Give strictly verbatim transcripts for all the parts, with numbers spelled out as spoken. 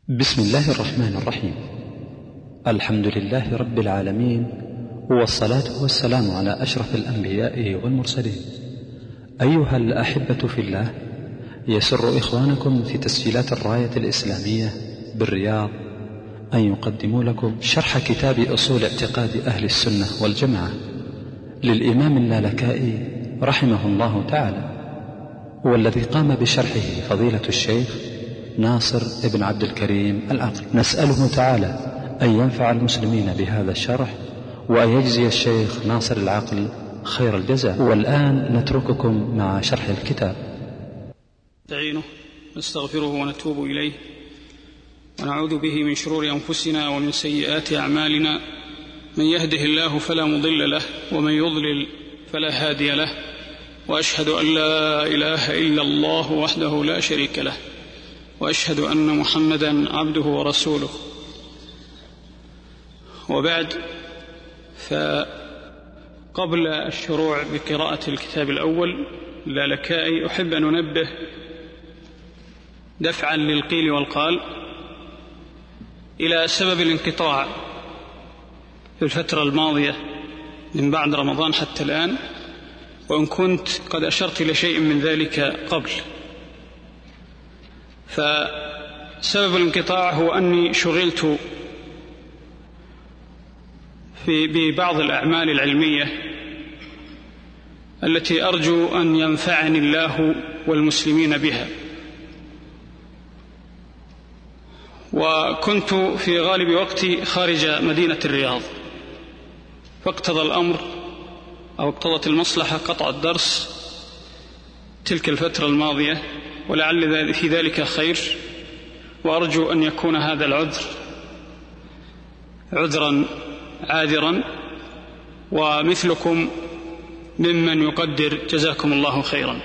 بسم الله الرحمن الرحيم. الحمد لله رب العالمين، والصلاة والسلام على أشرف الأنبياء والمرسلين. أيها الأحبة في الله، يسر إخوانكم في تسجيلات الراية الإسلامية بالرياض أن يقدموا لكم شرح كتاب أصول اعتقاد أهل السنة والجماعة للإمام اللالكائي رحمه الله تعالى، والذي قام بشرحه فضيلة الشيخ ناصر ابن عبد الكريم العقل. نسأله تعالى أن ينفع المسلمين بهذا الشرح وأن يجزي الشيخ ناصر العقل خير الجزاء. والآن نترككم مع شرح الكتاب. نستعينه نستغفره ونتوب إليه ونعوذ به من شرور أنفسنا ومن سيئات أعمالنا، من يهده الله فلا مضل له ومن يضلل فلا هادي له، وأشهد أن لا إله إلا الله وحده لا شريك له، وأشهد أن محمدا عبده ورسوله. وبعد، فقبل الشروع بقراءة الكتاب الأول اللالكائي أحب أن أنبه دفعا للقيل والقال إلى سبب الانقطاع في الفترة الماضية من بعد رمضان حتى الآن، وإن كنت قد أشرت إلى شيء من ذلك قبل. فسبب الانقطاع هو أني شغلت في ببعض الأعمال العلمية التي أرجو أن ينفعني الله والمسلمين بها، وكنت في غالب وقتي خارج مدينة الرياض، فاقتضى الأمر أو اقتضت المصلحة قطع الدرس تلك الفترة الماضية، ولعل في ذلك خير، وأرجو أن يكون هذا العذر عذرا عاذرا، ومثلكم ممن يقدر، جزاكم الله خيرا.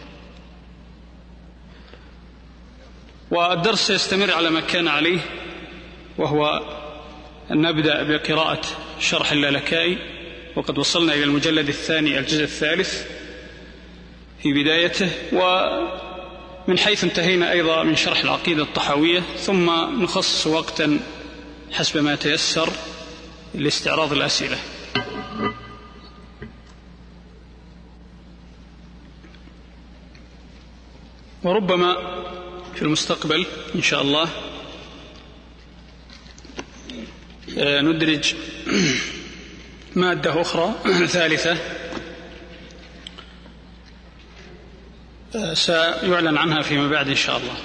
والدرس سيستمر على ما كان عليه، وهو أن نبدأ بقراءة شرح اللالكائي، وقد وصلنا إلى المجلد الثاني الجزء الثالث في بدايته، ومن حيث انتهينا أيضا من شرح العقيدة الطحاوية، ثم نخصص وقتا حسب ما تيسر لاستعراض الأسئلة. وربما في المستقبل إن شاء الله ندرج مادة أخرى ثالثة سيعلن عنها فيما بعد إن شاء الله.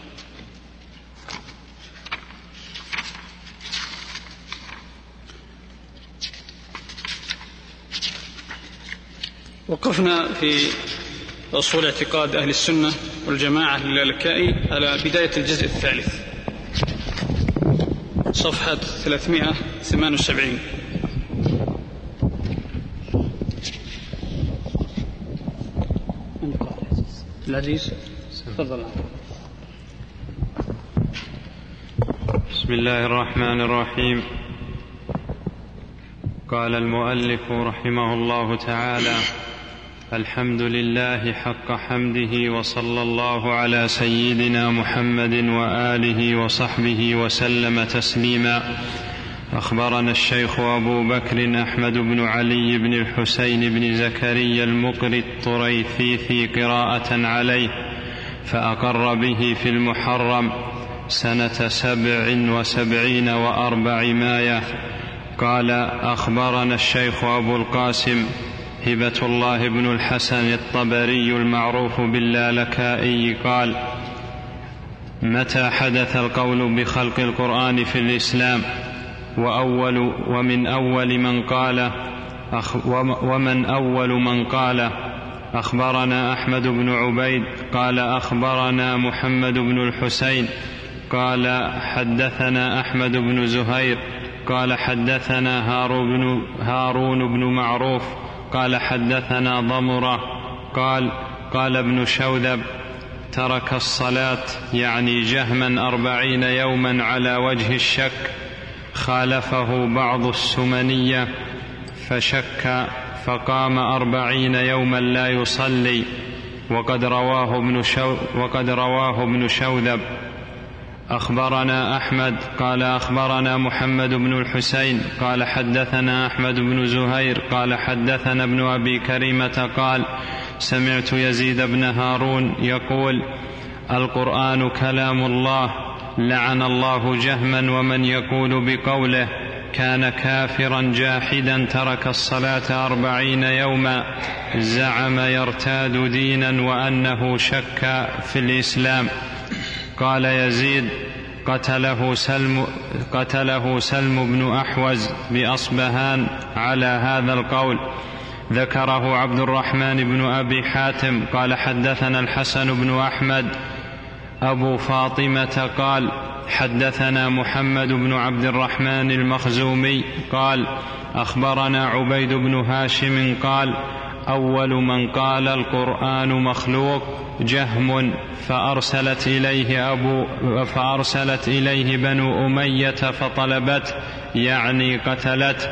وقفنا في أصول اعتقاد أهل السنة والجماعة اللالكائي على بداية الجزء الثالث، صفحة ثلاثمائة وثمانية وسبعين. العزيز تفضل. بسم الله الرحمن الرحيم. قال المؤلف رحمه الله تعالى: الحمد لله حق حمده، وصلى الله على سيدنا محمد وآله وصحبه وسلم تسليما. أخبرنا الشيخ أبو بكر أحمد بن علي بن الحسين بن زكريا المقري الطريفي قراءة عليه، فأقر به في المحرم سنة سبع وسبعين وأربعمائة. قال: أخبرنا الشيخ أبو القاسم هبة الله بن الحسن الطبري المعروف باللالكائي قال: متى حدث القول بخلق القرآن في الإسلام؟ وأول ومن أول من قال ومن أول من قال أخبرنا أحمد بن عبيد قال أخبرنا محمد بن الحسين قال حدثنا أحمد بن زهير قال حدثنا هارون, هارون بن معروف قال حدثنا ضمرة قال قال ابن شوذب: ترك الصلاة يعني جهما أربعين يوما على وجه الشك، خالفه بعض السمنية فشك فقام أربعين يوما لا يصلي، وقد رواه ابن, شو وقد رواه ابن شوذب. أخبرنا أحمد قال أخبرنا محمد بن الحسين قال حدثنا أحمد بن زهير قال حدثنا ابن أبي كريمة قال سمعت يزيد بن هارون يقول القرآن كلام الله لعن الله جهما ومن يقول بقوله كان كافرا جاحدا ترك الصلاة أربعين يوما زعم يرتاد دينا وأنه شك في الإسلام. قال يزيد قتله سلم, قتله سلم بن أحوز بأصبهان على هذا القول. ذكره عبد الرحمن بن أبي حاتم قال حدثنا الحسن بن أحمد أبو فاطمة قال حدثنا محمد بن عبد الرحمن المخزومي قال أخبرنا عبيد بن هاشم قال أول من قال القرآن مخلوق جهم فأرسلت إليه, أبو فأرسلت إليه بنو أمية فطلبت يعني قتلت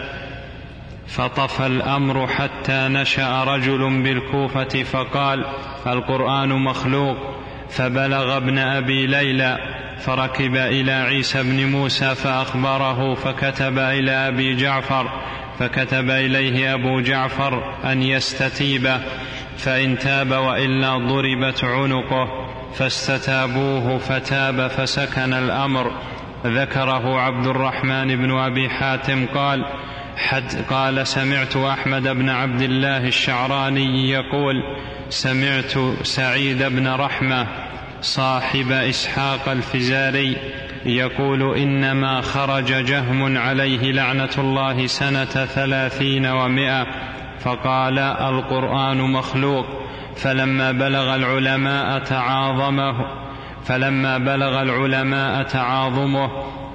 فطفى الأمر حتى نشأ رجل بالكوفة فقال القرآن مخلوق فبلغ ابن أبي ليلى فركب إلى عيسى بن موسى فأخبره فكتب إلى أبي جعفر فكتب إليه أبو جعفر أن يستتيب فإن تاب وإلا ضربت عنقه فاستتابوه فتاب فسكن الأمر. ذكره عبد الرحمن بن أبي حاتم قال حد قال سمعت أحمد بن عبد الله الشعراني يقول سمعت سعيد بن رحمة صاحب إسحاق الفزاري يقول إنما خرج جهم عليه لعنة الله سنة ثلاثين ومائة فقال القرآن مخلوق فلما بلغ العلماء تعاظمه فلما بلغ العلماء تعاظمه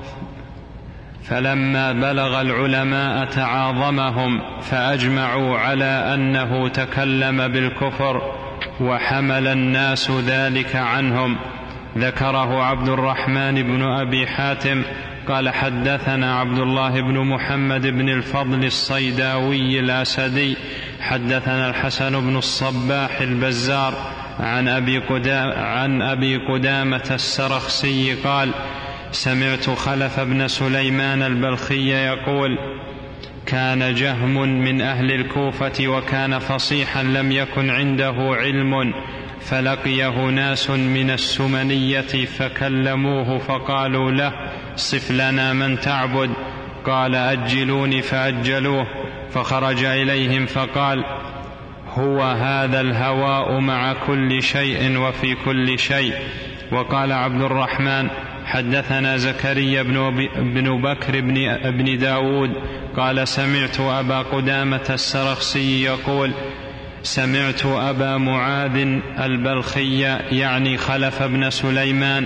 فلما بلغ العلماء تعاظمهم فأجمعوا على أنه تكلم بالكفر وحمل الناس ذلك عنهم. ذكره عبد الرحمن بن أبي حاتم قال حدثنا عبد الله بن محمد بن الفضل الصيداوي الأسدي حدثنا الحسن بن الصباح البزار عن أبي قدامة, عن أبي قدامة السرخسي قال سمعت خلف بن سليمان البلخي يقول كان جهم من أهل الكوفة وكان فصيحا لم يكن عنده علم فلقيه ناس من السمنية فكلموه فقالوا له صف لنا من تعبد قال أجلوني فأجلوه فخرج إليهم فقال هو هذا الهواء مع كل شيء وفي كل شيء. وقال عبد الرحمن حدثنا زكريا بن بكر بن داود قال سمعت أبا قدامة السرخسي يقول سمعت أبا معاذ البلخي يعني خلف بن سليمان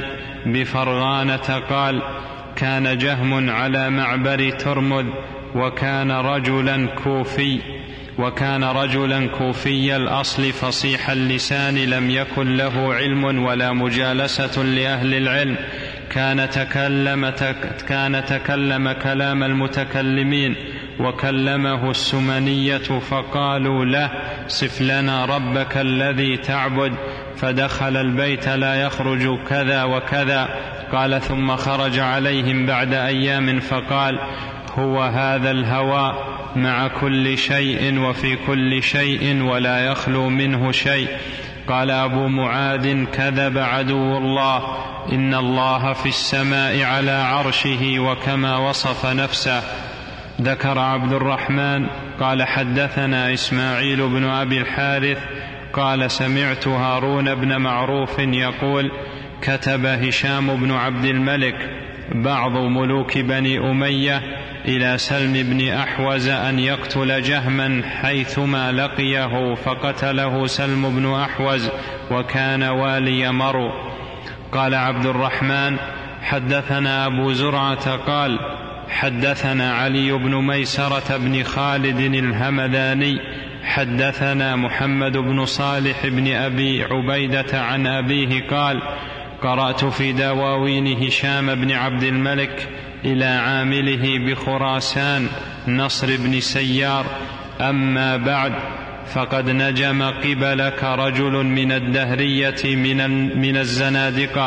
بفرغانة قال كان جهم على معبر ترمذ وكان رجلا كوفي وكان رجلا كوفي الأصل فصيح اللسان لم يكن له علم ولا مجالسة لأهل العلم كان تكلم, كان تكلم كلام المتكلمين وكلمه السمنية فقالوا له صف لنا ربك الذي تعبد فدخل البيت لا يخرج كذا وكذا. قال ثم خرج عليهم بعد أيام فقال هو هذا الهواء مع كل شيء وفي كل شيء ولا يخلو منه شيء. قال أبو معاذ كذب عدو الله إن الله في السماء على عرشه وكما وصف نفسه. ذكر عبد الرحمن قال حدثنا إسماعيل بن أبي الحارث قال سمعت هارون بن معروف يقول كتب هشام بن عبد الملك بعض ملوك بني أمية إلى سلم بن أحوز أن يقتل جهما حيثما لقيه فقتله سلم بن أحوز وكان والي مرو. قال عبد الرحمن حدثنا أبو زرعة قال حدثنا علي بن ميسرة بن خالد الهمداني حدثنا محمد بن صالح بن أبي عبيدة عن أبيه قال قرأت في دواوين هشام بن عبد الملك إلى عامله بخراسان نصر بن سيار أما بعد فقد نجم قبلك رجل من الدهرية من, من الزنادقة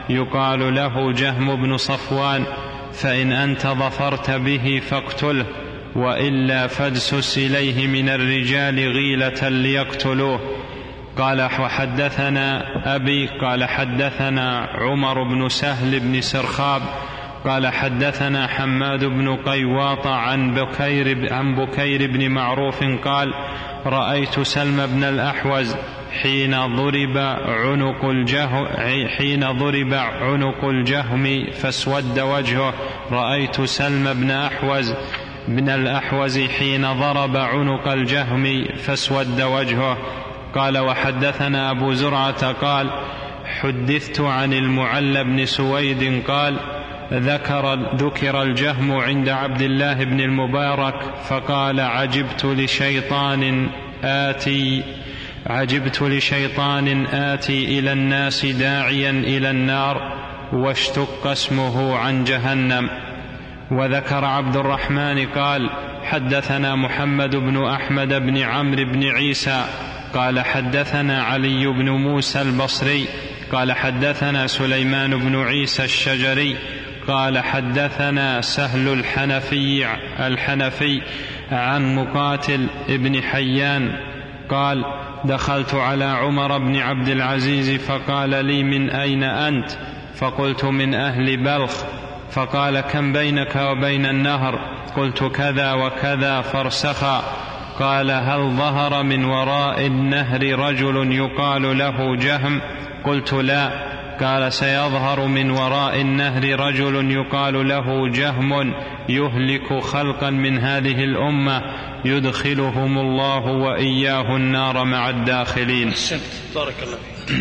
يقال له جهم بن صفوان، فإن أنت ظفرت به فاقتله، وإلا فادسس إليه من الرجال غيلة ليقتلوه. قال وحدثنا أبي قال حدثنا عمر بن سهل بن سرخاب قال حدثنا حماد بن قيواط عن بكير, عن بكير بن معروف قال رأيت سلم بن الأحوز حين ضرب عنق الجهم حين ضرب عنق الجهم فاسود وجهه. رأيت سلم بن أحوز بن الأحوز حين ضرب عنق الجهم فاسود وجهه. قال وحدثنا أبو زرعة قال حدثت عن المعلى بن سويد قال ذكر, ذكر الجهم عند عبد الله بن المبارك فقال عجبت لشيطان آتي عجبت لشيطان آتي إلى الناس داعيا إلى النار واشتق اسمه عن جهنم. وذكر عبد الرحمن قال حدثنا محمد بن أحمد بن عمرو بن عيسى قال حدثنا علي بن موسى البصري قال حدثنا سليمان بن عيسى الشجري قال حدثنا سهل الحنفي الحنفي عن مقاتل ابن حيان قال دخلت على عمر بن عبد العزيز فقال لي من أين أنت؟ فقلت من أهل بلخ. فقال كم بينك وبين النهر؟ قلت كذا وكذا فرسخا. قال هل ظهر من وراء النهر رجل يقال له جهم؟ قلت لا. قال سيظهر من وراء النهر رجل يقال له جهم يهلك خلقا من هذه الأمة يدخلهم الله وإياه النار مع الداخلين. بارك الله فيك.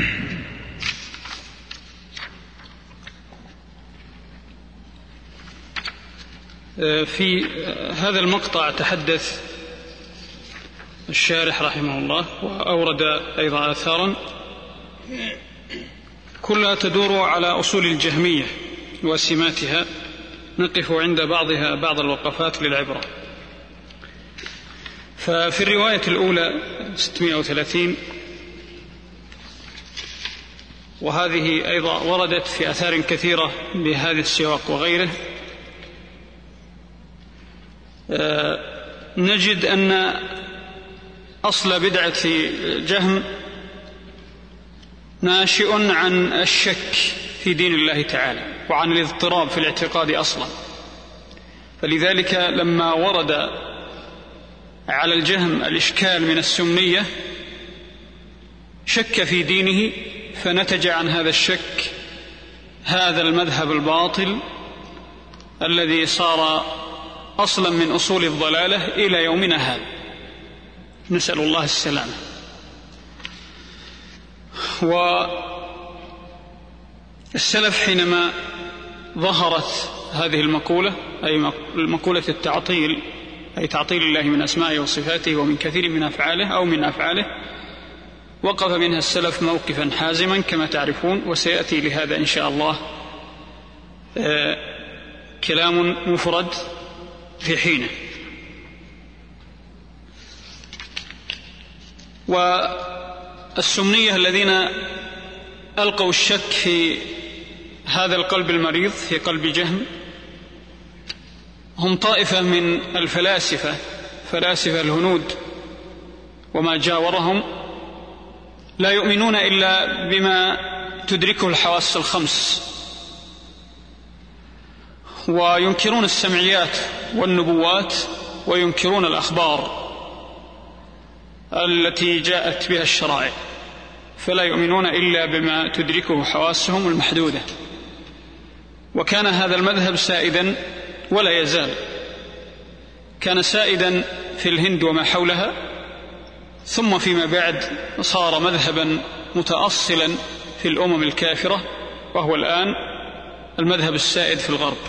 في هذا المقطع تحدث الشارح رحمه الله وأورد أيضا آثارا كلها تدور على أصول الجهمية وسماتها، نقف عند بعضها بعض الوقفات للعبرة. ففي الرواية الأولى ستمائة وثلاثين، وهذه أيضا وردت في آثار كثيرة بهذا السياق وغيره، نجد أن أصل بدعة جهم ناشئ عن الشك في دين الله تعالى وعن الاضطراب في الاعتقاد أصلا. فلذلك لما ورد على الجهم الإشكال من السمية شك في دينه، فنتج عن هذا الشك هذا المذهب الباطل الذي صار أصلا من أصول الضلالة إلى يومنا هذا، نسأل الله السلامة. والسلف حينما ظهرت هذه المقولة، أي مقولة التعطيل، أي تعطيل الله من أسمائه وصفاته ومن كثير من أفعاله أو من أفعاله، وقف منها السلف موقفا حازما كما تعرفون، وسيأتي لهذا إن شاء الله كلام مفرد في حينه. والسمنية الذين ألقوا الشك في هذا القلب المريض في قلب جهم هم طائفة من الفلاسفة، فلاسفة الهنود وما جاورهم، لا يؤمنون إلا بما تدركه الحواس الخمس، وينكرون السمعيات والنبوات، وينكرون الأخبار التي جاءت بها الشرائع، فلا يؤمنون إلا بما تدركه حواسهم المحدودة. وكان هذا المذهب سائدا ولا يزال، كان سائدا في الهند وما حولها، ثم فيما بعد صار مذهبا متأصلا في الأمم الكافرة، وهو الآن المذهب السائد في الغرب.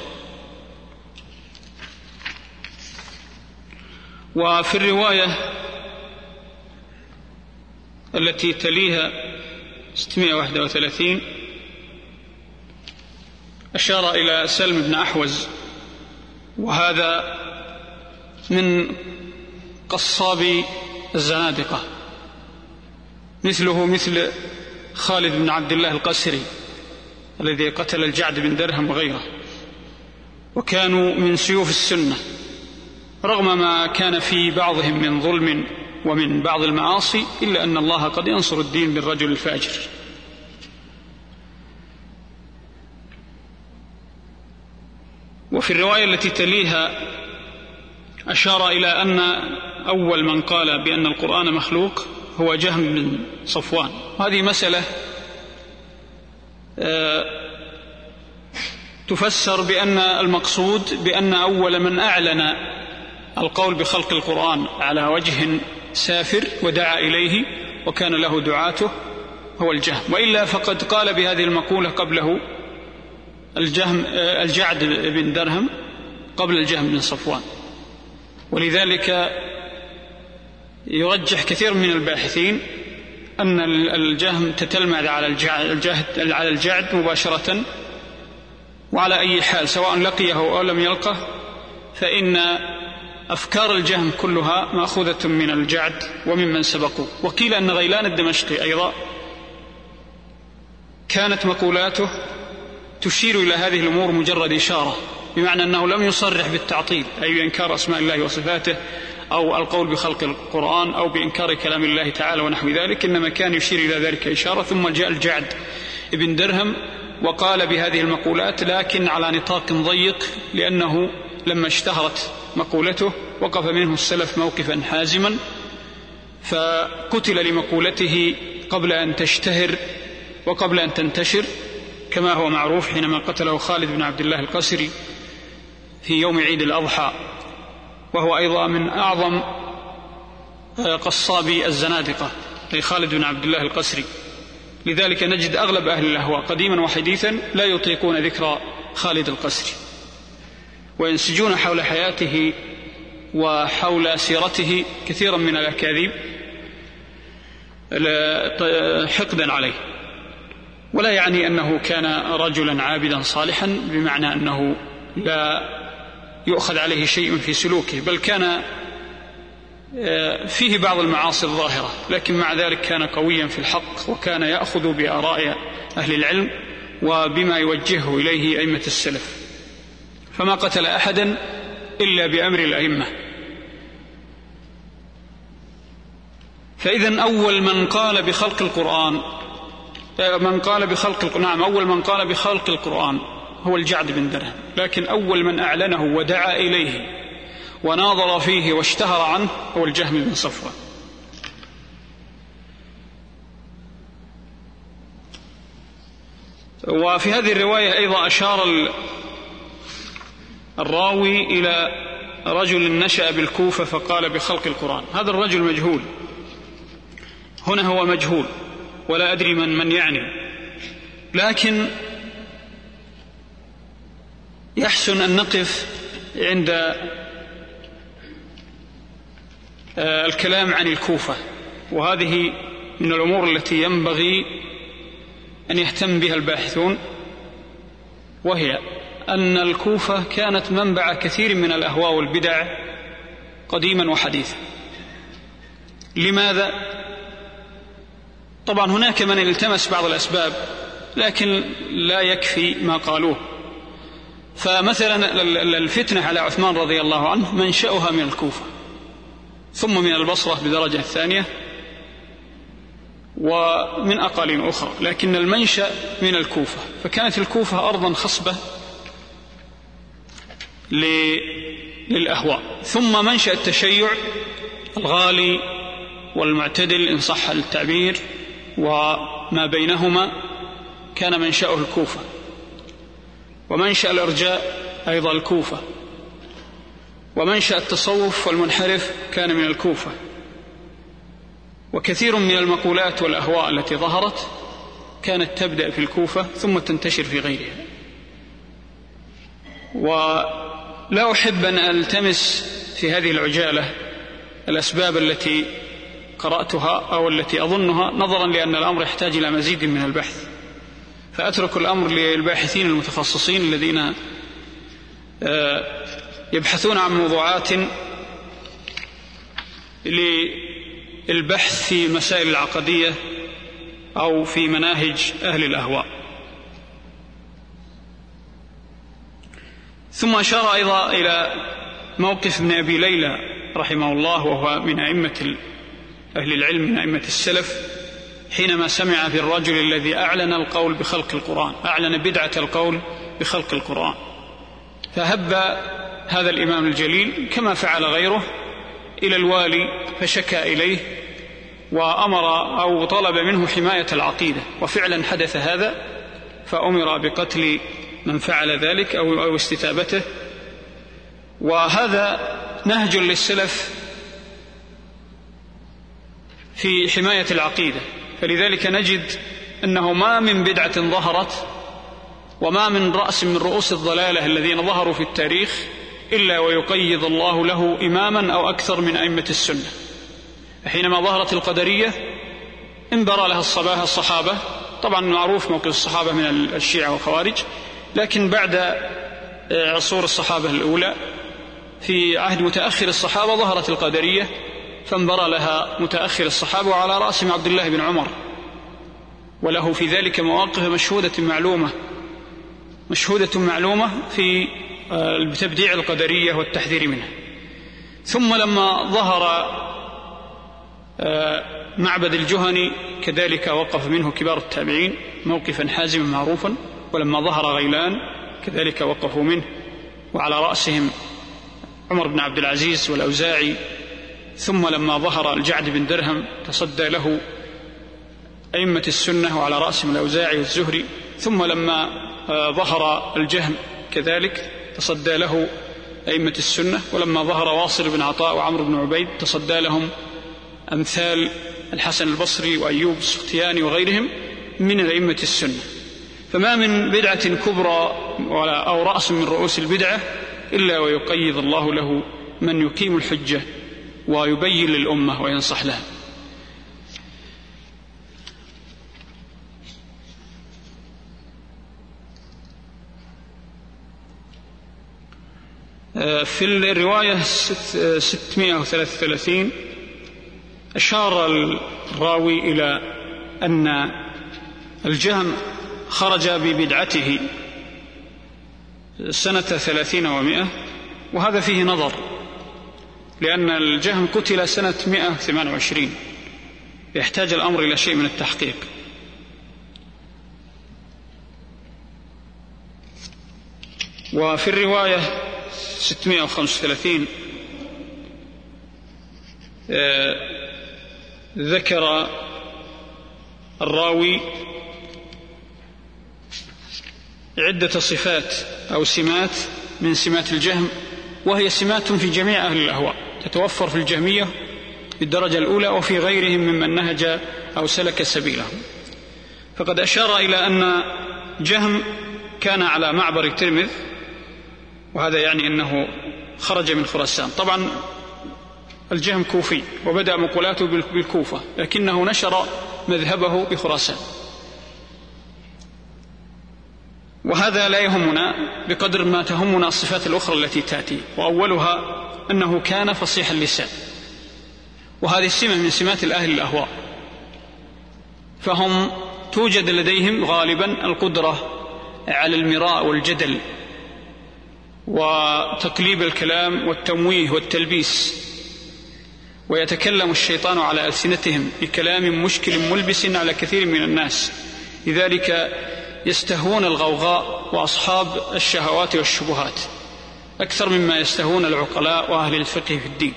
وفي الرواية التي تليها ستمائة وواحد وثلاثين أشار إلى سلم بن أحوز، وهذا من قصاب الزنادقة، مثله مثل خالد بن عبد الله القسري الذي قتل الجعد بن درهم وغيره، وكانوا من سيوف السنة رغم ما كان في بعضهم من ظلم ومن بعض المعاصي، إلا أن الله قد ينصر الدين بالرجل الفاجر. وفي الرواية التي تليها أشار إلى أن أول من قال بأن القرآن مخلوق هو جهم بن صفوان. هذه مسألة تفسر بأن المقصود بأن أول من أعلن القول بخلق القرآن على وجه سافر ودعا إليه وكان له دعاته هو الجهم، وإلا فقد قال بهذه المقولة قبله الجهم الجعد بن درهم قبل الجهم بن صفوان. ولذلك يرجح كثير من الباحثين أن الجهم تتلمذ على الجعد على الجعد مباشرة، وعلى أي حال سواء لقيه أو لم يلقه فإن أفكار الجهم كلها مأخوذة من الجعد وممن سبقوا. وقيل أن غيلان الدمشقي أيضا كانت مقولاته تشير إلى هذه الأمور مجرد إشارة، بمعنى أنه لم يصرح بالتعطيل أي بإنكار أسماء الله وصفاته أو القول بخلق القرآن أو بإنكار كلام الله تعالى ونحو ذلك، إنما كان يشير إلى ذلك إشارة. ثم جاء الجعد ابن درهم وقال بهذه المقولات لكن على نطاق ضيق، لأنه لما اشتهرت مقولته وقف منه السلف موقفا حازما، فقتل لمقولته قبل أن تشتهر وقبل أن تنتشر، كما هو معروف حينما قتله خالد بن عبد الله القسري في يوم عيد الأضحى، وهو أيضا من أعظم قصابي الزنادقة أي خالد بن عبد الله القسري. لذلك نجد أغلب أهل الأهواء قديما وحديثا لا يطيقون ذكر خالد القسري، وينسجون حول حياته وحول سيرته كثيرا من الأكاذيب حقدا عليه. ولا يعني أنه كان رجلا عابدا صالحا بمعنى أنه لا يؤخذ عليه شيء في سلوكه، بل كان فيه بعض المعاصي الظاهرة، لكن مع ذلك كان قويا في الحق، وكان يأخذ بآراء أهل العلم وبما يوجهه إليه أئمة السلف، فما قتل أحدا إلا بأمر الأئمة. فإذن أول من قال بخلق القرآن من قال بخلق نعم أول من قال بخلق القرآن هو الجعد بن درهم، لكن أول من أعلنه ودعا إليه وناظر فيه واشتهر عنه هو الجهم بن صفوان. وفي هذه الرواية أيضا أشار الراوي إلى رجل نشأ بالكوفة فقال بخلق القرآن. هذا الرجل مجهول، هنا هو مجهول ولا أدري من من يعني، لكن يحسن أن نقف عند الكلام عن الكوفة، وهذه من الأمور التي ينبغي أن يهتم بها الباحثون، وهي أن الكوفة كانت منبع كثير من الأهواء والبدع قديما وحديثا. لماذا؟ طبعا هناك من التمس بعض الأسباب، لكن لا يكفي ما قالوه. فمثلا الفتنة على عثمان رضي الله عنه منشأها من الكوفة، ثم من البصرة بدرجة الثانية، ومن أقاليم أخرى، لكن المنشأ من الكوفة. فكانت الكوفة أرضا خصبة للأهواء. ثم منشأ التشيع الغالي والمعتدل إن صح التعبير وما بينهما كان منشأه الكوفة، ومنشأ الإرجاء أيضا الكوفة، ومنشأ التصوف والمنحرف كان من الكوفة. وكثير من المقولات والأهواء التي ظهرت كانت تبدأ في الكوفة ثم تنتشر في غيرها. ولا أحب أن ألتمس في هذه العجالة الأسباب التي قرأتها أو التي أظنها، نظرا لأن الأمر يحتاج إلى مزيد من البحث، فأترك الأمر للباحثين المتخصصين الذين يبحثون عن موضوعات للبحث في المسائل العقدية أو في مناهج أهل الأهواء. ثم أشار أيضا إلى موقف ابن أبي ليلى رحمه الله، وهو من أئمة أهل العلم من أئمة السلف، حينما سمع بالرجل الذي أعلن القول بخلق القرآن، أعلن بدعة القول بخلق القرآن، فهب هذا الإمام الجليل كما فعل غيره إلى الوالي فشكى إليه وأمر أو طلب منه حماية العقيدة، وفعلا حدث هذا، فأمر بقتل من فعل ذلك أو استتابته. وهذا نهج للسلف في حماية العقيدة، فلذلك نجد أنه ما من بدعة ظهرت وما من رأس من رؤوس الضلالة الذين ظهروا في التاريخ إلا ويقيض الله له إماما أو أكثر من أئمة السنة. حينما ظهرت القدرية انبرى لها الصباح الصحابة، طبعا معروف موقف الصحابة من الشيعة والخوارج، لكن بعد عصور الصحابة الأولى في عهد متأخر الصحابة ظهرت القدرية فانبرى لها متأخر الصحابة، وعلى رأسهم عبد الله بن عمر، وله في ذلك مواقف مشهودة معلومة مشهودة معلومة في تبديع القدرية والتحذير منها. ثم لما ظهر معبد الجهني كذلك وقف منه كبار التابعين موقفا حازما معروفا، ولما ظهر غيلان كذلك وقفوا منه، وعلى رأسهم عمر بن عبد العزيز والأوزاعي. ثم لما ظهر الجعد بن درهم تصدى له أئمة السنة وعلى رأسهم الأوزاعي والزهري. ثم لما ظهر الجهم كذلك تصدى له أئمة السنة، ولما ظهر واصل بن عطاء وعمر بن عبيد تصدى لهم أمثال الحسن البصري وأيوب السختياني وغيرهم من أئمة السنة. فما من بدعة كبرى أو رأس من رؤوس البدعة إلا ويقيض الله له من يقيم الحجة ويبين للأمة وينصح لها. في الرواية ستمائة وثلاثة وثلاثين أشار الراوي إلى أن الجهم خرج ببدعته سنة ثلاثين ومائة، وهذا فيه نظر، لأن الجهم قتل سنة مائة وثمانية وعشرين، يحتاج الأمر إلى شيء من التحقيق. وفي الرواية ستمائة وخمسة وثلاثين ذكر الراوي عدة صفات أو سمات من سمات الجهم، وهي سمات في جميع أهل الأهواء، تتوفر في الجهمية بالدرجة الأولى وفي غيرهم ممن نهج أو سلك سبيلهم. فقد أشار إلى أن جهم كان على معبر الترمذ، وهذا يعني أنه خرج من خراسان. طبعا الجهم كوفي وبدأ مقولاته بالكوفة، لكنه نشر مذهبه بخراسان، وهذا لا يهمنا بقدر ما تهمنا الصفات الأخرى التي تأتي، وأولها أنه كان فصيح اللسان، وهذه السمة من سمات الأهل الأهواء، فهم توجد لديهم غالبا القدرة على المراء والجدل وتقليب الكلام والتمويه والتلبيس، ويتكلم الشيطان على ألسنتهم بكلام مشكل ملبس على كثير من الناس، لذلك يستهون الغوغاء وأصحاب الشهوات والشبهات أكثر مما يستهون العقلاء وأهل الفقه في الدين.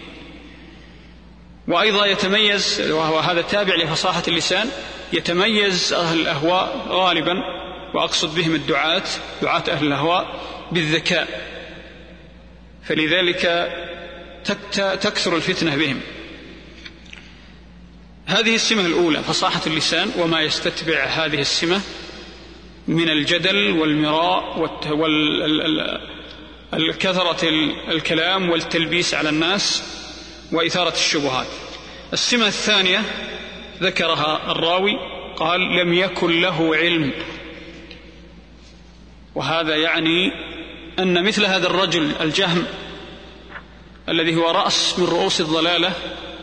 وأيضا يتميز، وهو هذا تابع لفصاحة اللسان، يتميز أهل الأهواء غالبا، وأقصد بهم الدعاة دعاة أهل الأهواء، بالذكاء، فلذلك تكثر الفتنة بهم. هذه السمة الأولى فصاحة اللسان، وما يستتبع هذه السمة من الجدل والمراء والكثرة الكلام والتلبيس على الناس وإثارة الشبهات. السمة الثانية ذكرها الراوي، قال لم يكن له علم، وهذا يعني أن مثل هذا الرجل الجهم الذي هو رأس من رؤوس الضلالة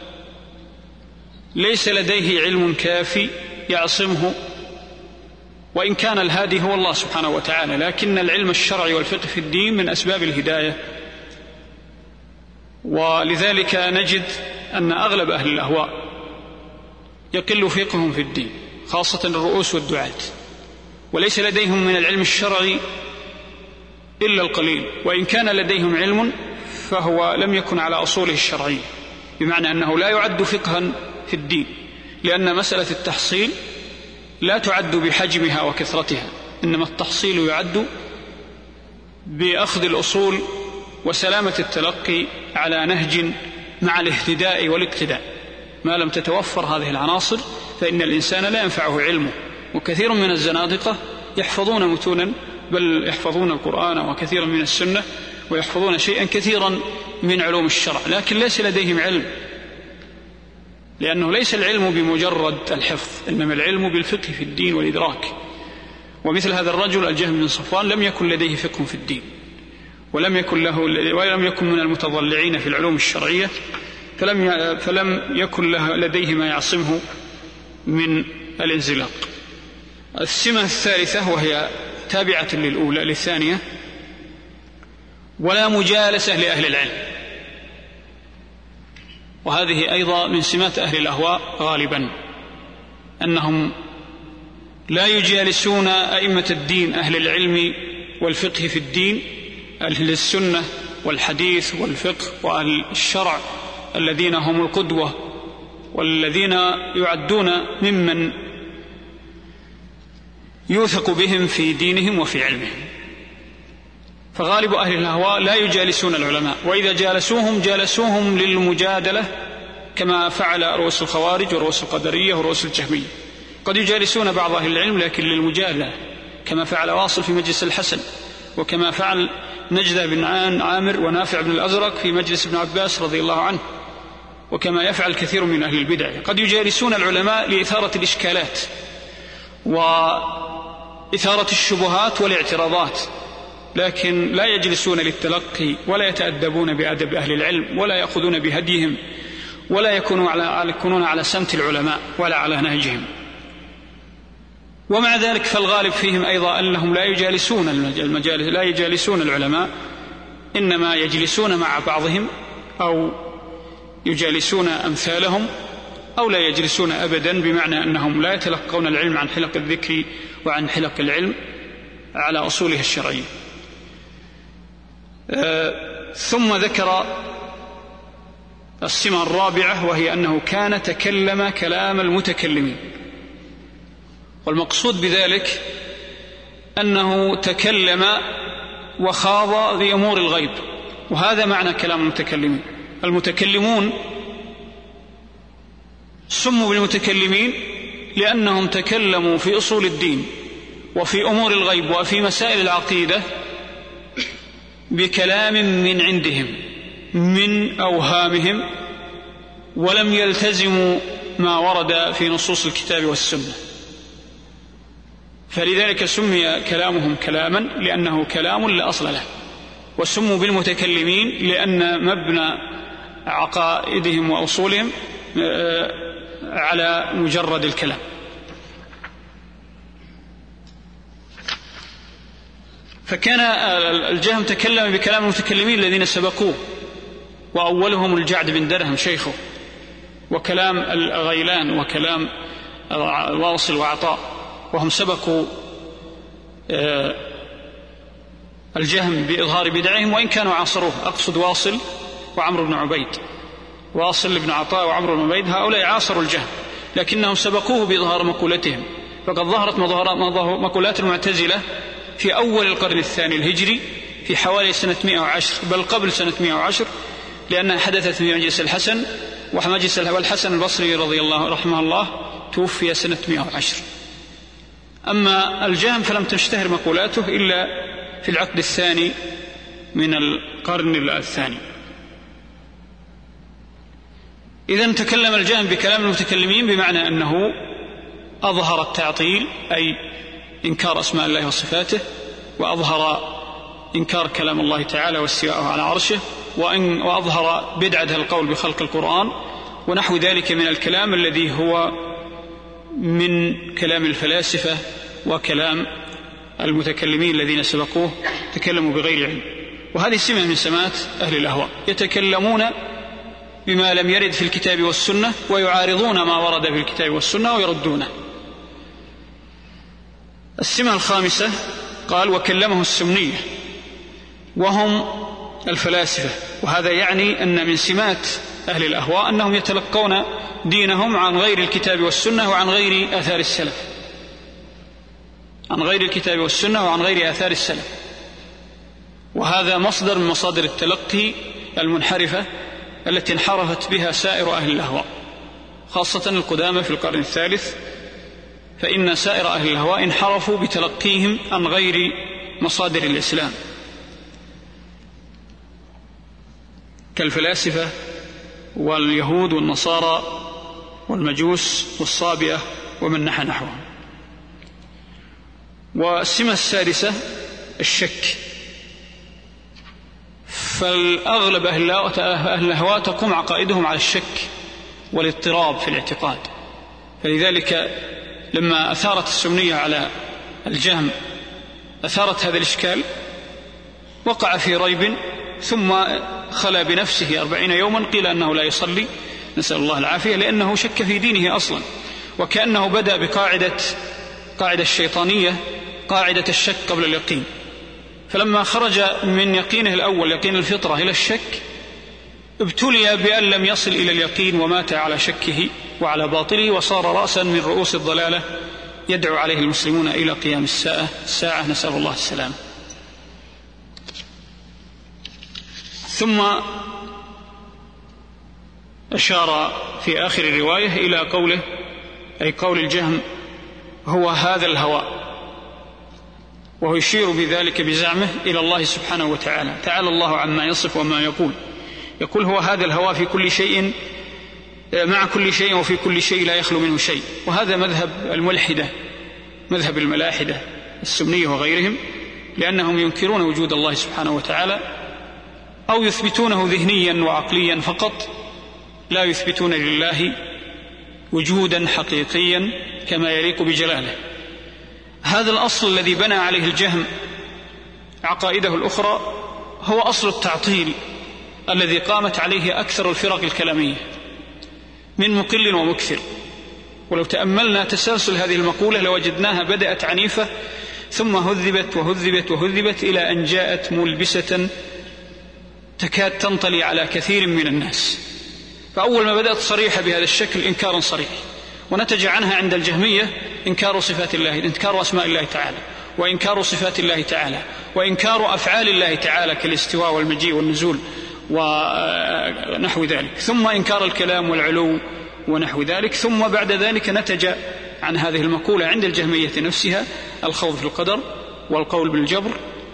ليس لديه علم كافي يعصمه وإن كان الهادي هو الله سبحانه وتعالى، لكن العلم الشرعي والفقه في الدين من أسباب الهداية. ولذلك نجد أن أغلب أهل الأهواء يقل فقههم في الدين، خاصة الرؤوس والدعاة، وليس لديهم من العلم الشرعي إلا القليل، وإن كان لديهم علم فهو لم يكن على أصوله الشرعية، بمعنى أنه لا يعد فقها في الدين، لأن مسألة التحصيل لا تعد بحجمها وكثرتها، إنما التحصيل يعد بأخذ الأصول وسلامة التلقي على نهج مع الاهتداء والاقتداء. ما لم تتوفر هذه العناصر فإن الإنسان لا ينفعه علمه. وكثير من الزنادقة يحفظون متونا، بل يحفظون القرآن وكثيرا من السنة، ويحفظون شيئا كثيرا من علوم الشرع، لكن ليس لديهم علم، لأنه ليس العلم بمجرد الحفظ، إنما العلم بالفقه في الدين والإدراك. ومثل هذا الرجل الجهم بن صفوان لم يكن لديه فقه في الدين، ولم يكن له ولم يكن من المتضلعين في العلوم الشرعية، فلم فلم يكن له لديه ما يعصمه من الانزلاق. السمة الثالثة وهي تابعة للأولى للثانية: ولا مجالسة لأهل العلم. وهذه أيضا من سمات أهل الأهواء غالبا، أنهم لا يجالسون أئمة الدين أهل العلم والفقه في الدين، أهل السنة والحديث والفقه وأهل الشرع الذين هم القدوة والذين يعدون ممن يوثق بهم في دينهم وفي علمهم. فغالب أهل الأهواء لا يجالسون العلماء، وإذا جالسوهم جالسوهم للمجادلة، كما فعل رؤوس الخوارج ورؤوس القدرية ورؤوس الجهمية. قد يجالسون بعض أهل العلم لكن للمجادلة، كما فعل واصل في مجلس الحسن، وكما فعل نجدة بن عامر ونافع بن الأزرق في مجلس ابن عباس رضي الله عنه، وكما يفعل كثير من أهل البدع. قد يجالسون العلماء لإثارة الإشكالات وإثارة الشبهات والاعتراضات، لكن لا يجلسون للتلقي ولا يتأدبون بأدب أهل العلم ولا يأخذون بهديهم ولا يكونون على, يكونون على سمت العلماء ولا على نهجهم. ومع ذلك فالغالب فيهم أيضا أنهم لا يجالسون المجالس لا يجالسون العلماء، إنما يجلسون مع بعضهم أو يجالسون أمثالهم أو لا يجلسون أبدا، بمعنى أنهم لا يتلقون العلم عن حلق الذكر وعن حلق العلم على أصوله الشرعية. أه ثم ذكر السمة الرابعة، وهي أنه كان تكلم كلام المتكلمين. والمقصود بذلك أنه تكلم وخاض بأمور الغيب، وهذا معنى كلام المتكلمين. المتكلمون سموا بالمتكلمين لأنهم تكلموا في أصول الدين وفي أمور الغيب وفي مسائل العقيدة بكلام من عندهم من أوهامهم، ولم يلتزموا ما ورد في نصوص الكتاب والسنة، فلذلك سمي كلامهم كلاما لأنه كلام لا أصل له. وسموا بالمتكلمين لأن مبنى عقائدهم وأصولهم على مجرد الكلام. فكان الجهم تكلم بكلام المتكلمين الذين سبقوه، وأولهم الجعد بن درهم شيخه، وكلام الغيلان وكلام واصل وعطاء، وهم سبقوا الجهم بإظهار بدعهم وإن كانوا عاصروه. أقصد واصل وعمرو بن عبيد، واصل بن عطاء وعمرو بن عبيد، هؤلاء عاصروا الجهم لكنهم سبقوه بإظهار مقولتهم. فقد ظهرت مقولات المعتزلة في أول القرن الثاني الهجري في حوالي سنة مئة وعشر، بل قبل سنة مئة وعشر، لأنها حدثت في مجلس الحسن، ومجلس الحسن البصري رضي الله رحمه الله توفي سنة مئة وعشر. أما الجهم فلم تشتهر مقولاته إلا في العقد الثاني من القرن الثاني. إذن تكلم الجهم بكلام المتكلمين بمعنى أنه أظهر التعطيل، أي إنكار أسماء الله وصفاته، وأظهر إنكار كلام الله تعالى واستواءه على عرشه، وإن وأظهر بدعة القول بخلق القرآن ونحو ذلك من الكلام الذي هو من كلام الفلاسفة وكلام المتكلمين الذين سبقوه تكلموا بغير علم. وهذه سمة من سمات أهل الأهواء، يتكلمون بما لم يرد في الكتاب والسنة ويعارضون ما ورد في الكتاب والسنة ويردونه. السمة الخامسة قال وكلمه السمنية وهم الفلاسفة، وهذا يعني أن من سمات أهل الأهواء أنهم يتلقون دينهم عن غير الكتاب والسنة وعن غير آثار السلف، عن غير الكتاب والسنة وعن غير آثار السلف، وهذا مصدر من مصادر التلقي المنحرفة التي انحرفت بها سائر أهل الأهواء، خاصة القدامى في القرن الثالث، فإن سائر أهل الأهواء انحرفوا بتلقيهم عن غير مصادر الإسلام كالفلاسفة واليهود والنصارى والمجوس والصابئة ومن نحى نحوهم. والسمة السادسة الشك، فالأغلب أهل الأهواء تقوم عقائدهم على الشك والاضطراب في الاعتقاد، فلذلك لما أثارت السمنية على الجهم أثارت هذا الإشكال، وقع في ريب ثم خلى بنفسه أربعين يوما، قيل أنه لا يصلي نسأل الله العافية لأنه شك في دينه أصلا، وكأنه بدأ بقاعدة قاعدة الشيطانية، قاعدة الشك قبل اليقين، فلما خرج من يقينه الأول يقين الفطرة إلى الشك ابتلي بأن لم يصل إلى اليقين ومات على شكه وعلى باطله، وصار رأسا من رؤوس الضلالة يدعو عليه المسلمون إلى قيام الساعة الساعة نسأل الله السلامة. ثم أشار في آخر الرواية إلى قوله أي قول الجهم هو هذا الهوى، وهو يشير بذلك بزعمه إلى الله سبحانه وتعالى، تعالى الله عما يصف وما يقول، يقول هو هذا الهوى في كل شيء مع كل شيء وفي كل شيء لا يخلو منه شيء. وهذا مذهب الملحدة، مذهب الملاحدة السمنية وغيرهم، لأنهم ينكرون وجود الله سبحانه وتعالى أو يثبتونه ذهنيا وعقليا فقط، لا يثبتون لله وجودا حقيقيا كما يليق بجلاله. هذا الأصل الذي بنى عليه الجهم عقائده الأخرى هو أصل التعطيل الذي قامت عليه أكثر الفرق الكلامية من مقل ومكثر. ولو تأملنا تسلسل هذه المقولة لوجدناها بدأت عنيفة ثم هذبت وهذبت وهذبت إلى أن جاءت ملبسة تكاد تنطلي على كثير من الناس. فأول ما بدأت صريحة بهذا الشكل إنكار صريح، ونتج عنها عند الجهمية إنكار صفات الله، إنكار أسماء الله تعالى، وإنكار صفات الله تعالى، وإنكار أفعال الله تعالى كالاستواء والمجيء والنزول ونحو ذلك، ثم إنكار الكلام والعلو ونحو ذلك. ثم بعد ذلك نتج عن هذه المقولة عند الجهمية نفسها الخوض في القدر والقول بالجبر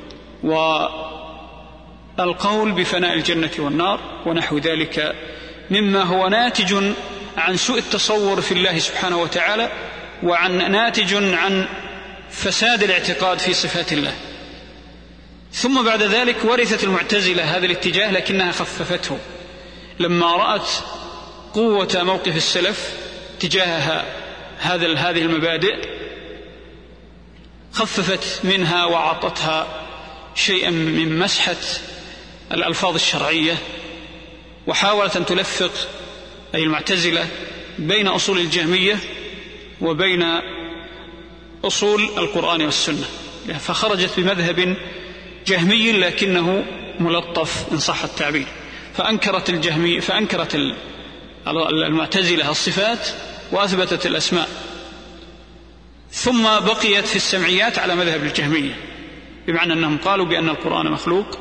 والقول بفناء الجنة والنار ونحو ذلك، مما هو ناتج عن سوء التصور في الله سبحانه وتعالى، وعن ناتج عن فساد الاعتقاد في صفات الله. ثم بعد ذلك ورثت المعتزلة هذا الاتجاه لكنها خففته لما رأت قوة موقف السلف تجاه هذا هذه المبادئ، خففت منها وعطتها شيئا من مسحة الألفاظ الشرعية، وحاولت أن تلفق أي المعتزلة بين أصول الجهمية وبين أصول القرآن والسنة، فخرجت بمذهب جهمي لكنه ملطف إن صح التعبير، فأنكرت الجهمي فأنكرت المعتزلة الصفات وأثبتت الأسماء، ثم بقيت في السمعيات على مذهب الجهمية، بمعنى أنهم قالوا بأن القرآن مخلوق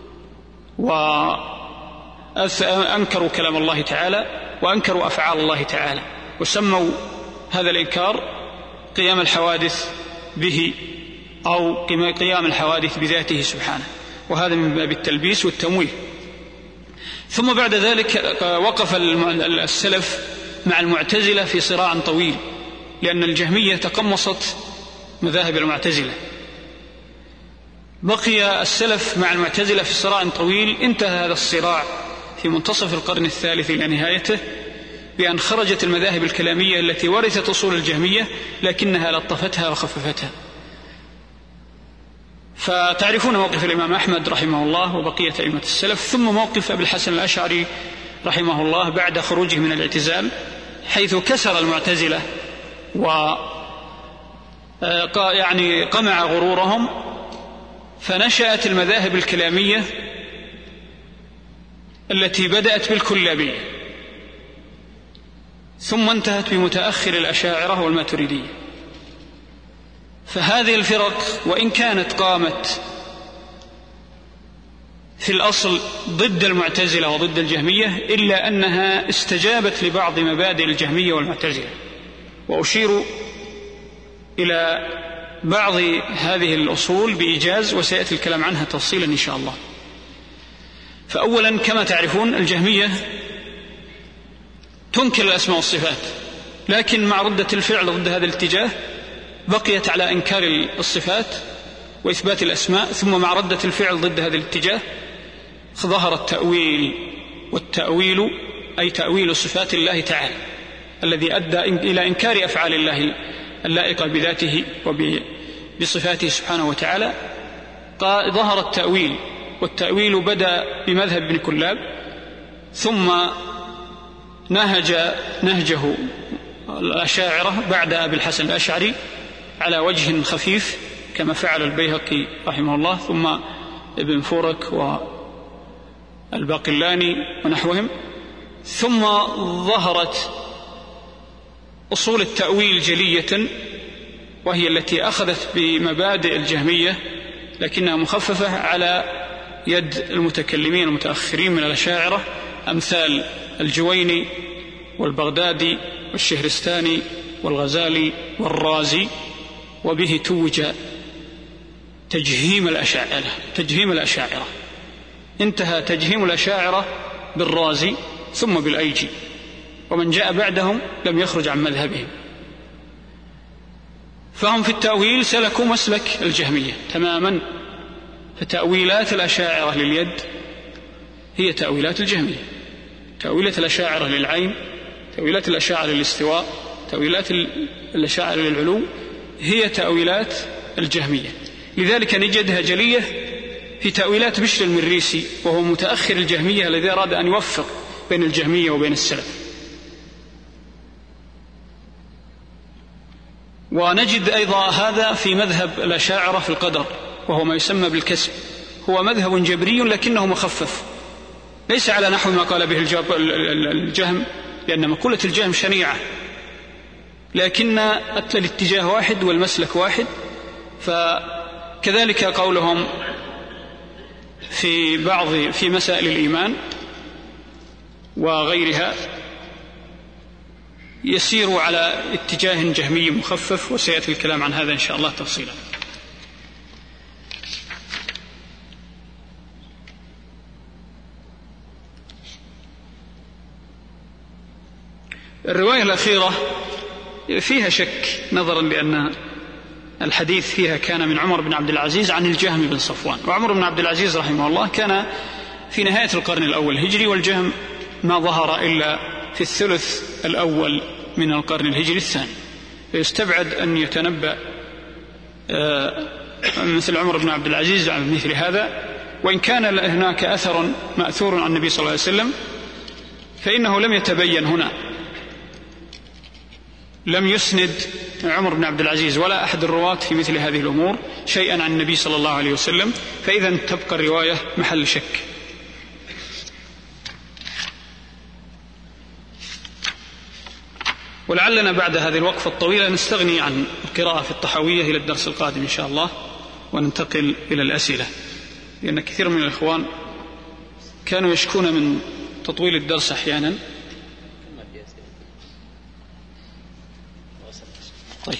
وأنكروا كلام الله تعالى وأنكروا أفعال الله تعالى، وسموا هذا الإنكار قيام الحوادث به أو قيام الحوادث بذاته سبحانه، وهذا من باب التلبيس والتمويه. ثم بعد ذلك وقف السلف مع المعتزلة في صراع طويل، لأن الجهمية تقمصت مذاهب المعتزلة. بقي السلف مع المعتزلة في صراع طويل، انتهى هذا الصراع في منتصف القرن الثالث إلى نهايته بأن خرجت المذاهب الكلامية التي ورثت أصول الجهمية لكنها لطفتها وخففتها. فتعرفون موقف الإمام أحمد رحمه الله وبقية أئمة السلف، ثم موقف أبي الحسن الأشعري رحمه الله بعد خروجه من الاعتزال، حيث كسر المعتزلة و يعني قمع غرورهم، فنشأت المذاهب الكلامية التي بدأت بالكلابية ثم انتهت بمتأخر الأشاعرة والماتريدية. فهذه الفرق وإن كانت قامت في الأصل ضد المعتزلة وضد الجهمية، إلا أنها استجابت لبعض مبادئ الجهمية والمعتزلة. وأشير إلى بعض هذه الأصول بإيجاز وسيأتي الكلام عنها تفصيلا إن شاء الله. فأولا كما تعرفون الجهمية تنكر الأسماء والصفات، لكن مع ردة الفعل ضد هذا الاتجاه بقيت على إنكار الصفات وإثبات الأسماء، ثم مع ردة الفعل ضد هذا الاتجاه ظهر التأويل. والتأويل أي تأويل صفات الله تعالى الذي أدى إلى إنكار أفعال الله اللائقة بذاته وبصفاته سبحانه وتعالى. ظهر التأويل، والتأويل بدأ بمذهب ابن كلاب، ثم نهج نهجه الأشاعرة بعد أبي الحسن الأشعري على وجه خفيف كما فعل البيهقي رحمه الله، ثم ابن فورك والباقلاني ونحوهم. ثم ظهرت أصول التأويل جلية، وهي التي أخذت بمبادئ الجهمية لكنها مخففة على يد المتكلمين المتأخرين من الأشاعرة، أمثال الجويني والبغدادي والشهرستاني والغزالي والرازي. وبه توج تجهيم الأشاعرة تجهيم الأشاعرة انتهى تجهيم الأشاعرة بالرازي ثم بالأيجي، ومن جاء بعدهم لم يخرج عن مذهبهم. فهم في التأويل سلكوا مسلك الجهمية تماما. فتأويلات الأشاعرة لليد هي تأويلات الجهمية، تأويلات الأشاعرة للعين، تأويلات الأشاعرة للاستواء، تأويلات الأشاعرة للعلو هي تأويلات الجهمية. لذلك نجدها جلية في تأويلات بشر المريسي، وهو متأخر الجهمية الذي أراد أن يوفق بين الجهمية وبين السلف. ونجد أيضا هذا في مذهب الأشاعرة في القدر، وهو ما يسمى بالكسب. هو مذهب جبري لكنه مخفف، ليس على نحو ما قال به الجهم، لأن مقولة الجهم شنيعة، لكن الاتجاه واحد والمسلك واحد. فكذلك قولهم في بعض في مسائل الإيمان وغيرها يسير على اتجاه جهمي مخفف، وسيأتي الكلام عن هذا إن شاء الله تفصيلا. الرواية الأخيرة فيها شك نظرا لأن الحديث فيها كان من عمر بن عبد العزيز عن الجهم بن صفوان، وعمر بن عبد العزيز رحمه الله كان في نهاية القرن الأول الهجري، والجهم ما ظهر إلا في الثلث الأول من القرن الهجري الثاني. فيستبعد أن يتنبأ مثل عمر بن عبد العزيز عن مثل هذا. وإن كان هناك أثر مأثور عن النبي صلى الله عليه وسلم فإنه لم يتبين هنا، لم يسند عمر بن عبد العزيز ولا أحد الرواة في مثل هذه الأمور شيئا عن النبي صلى الله عليه وسلم، فإذا تبقى الرواية محل شك. ولعلنا بعد هذه الوقفة الطويلة نستغني عن القراءة في الطحاوية إلى الدرس القادم إن شاء الله، وننتقل إلى الأسئلة، لأن كثير من الإخوان كانوا يشكون من تطويل الدرس أحيانا. طيب،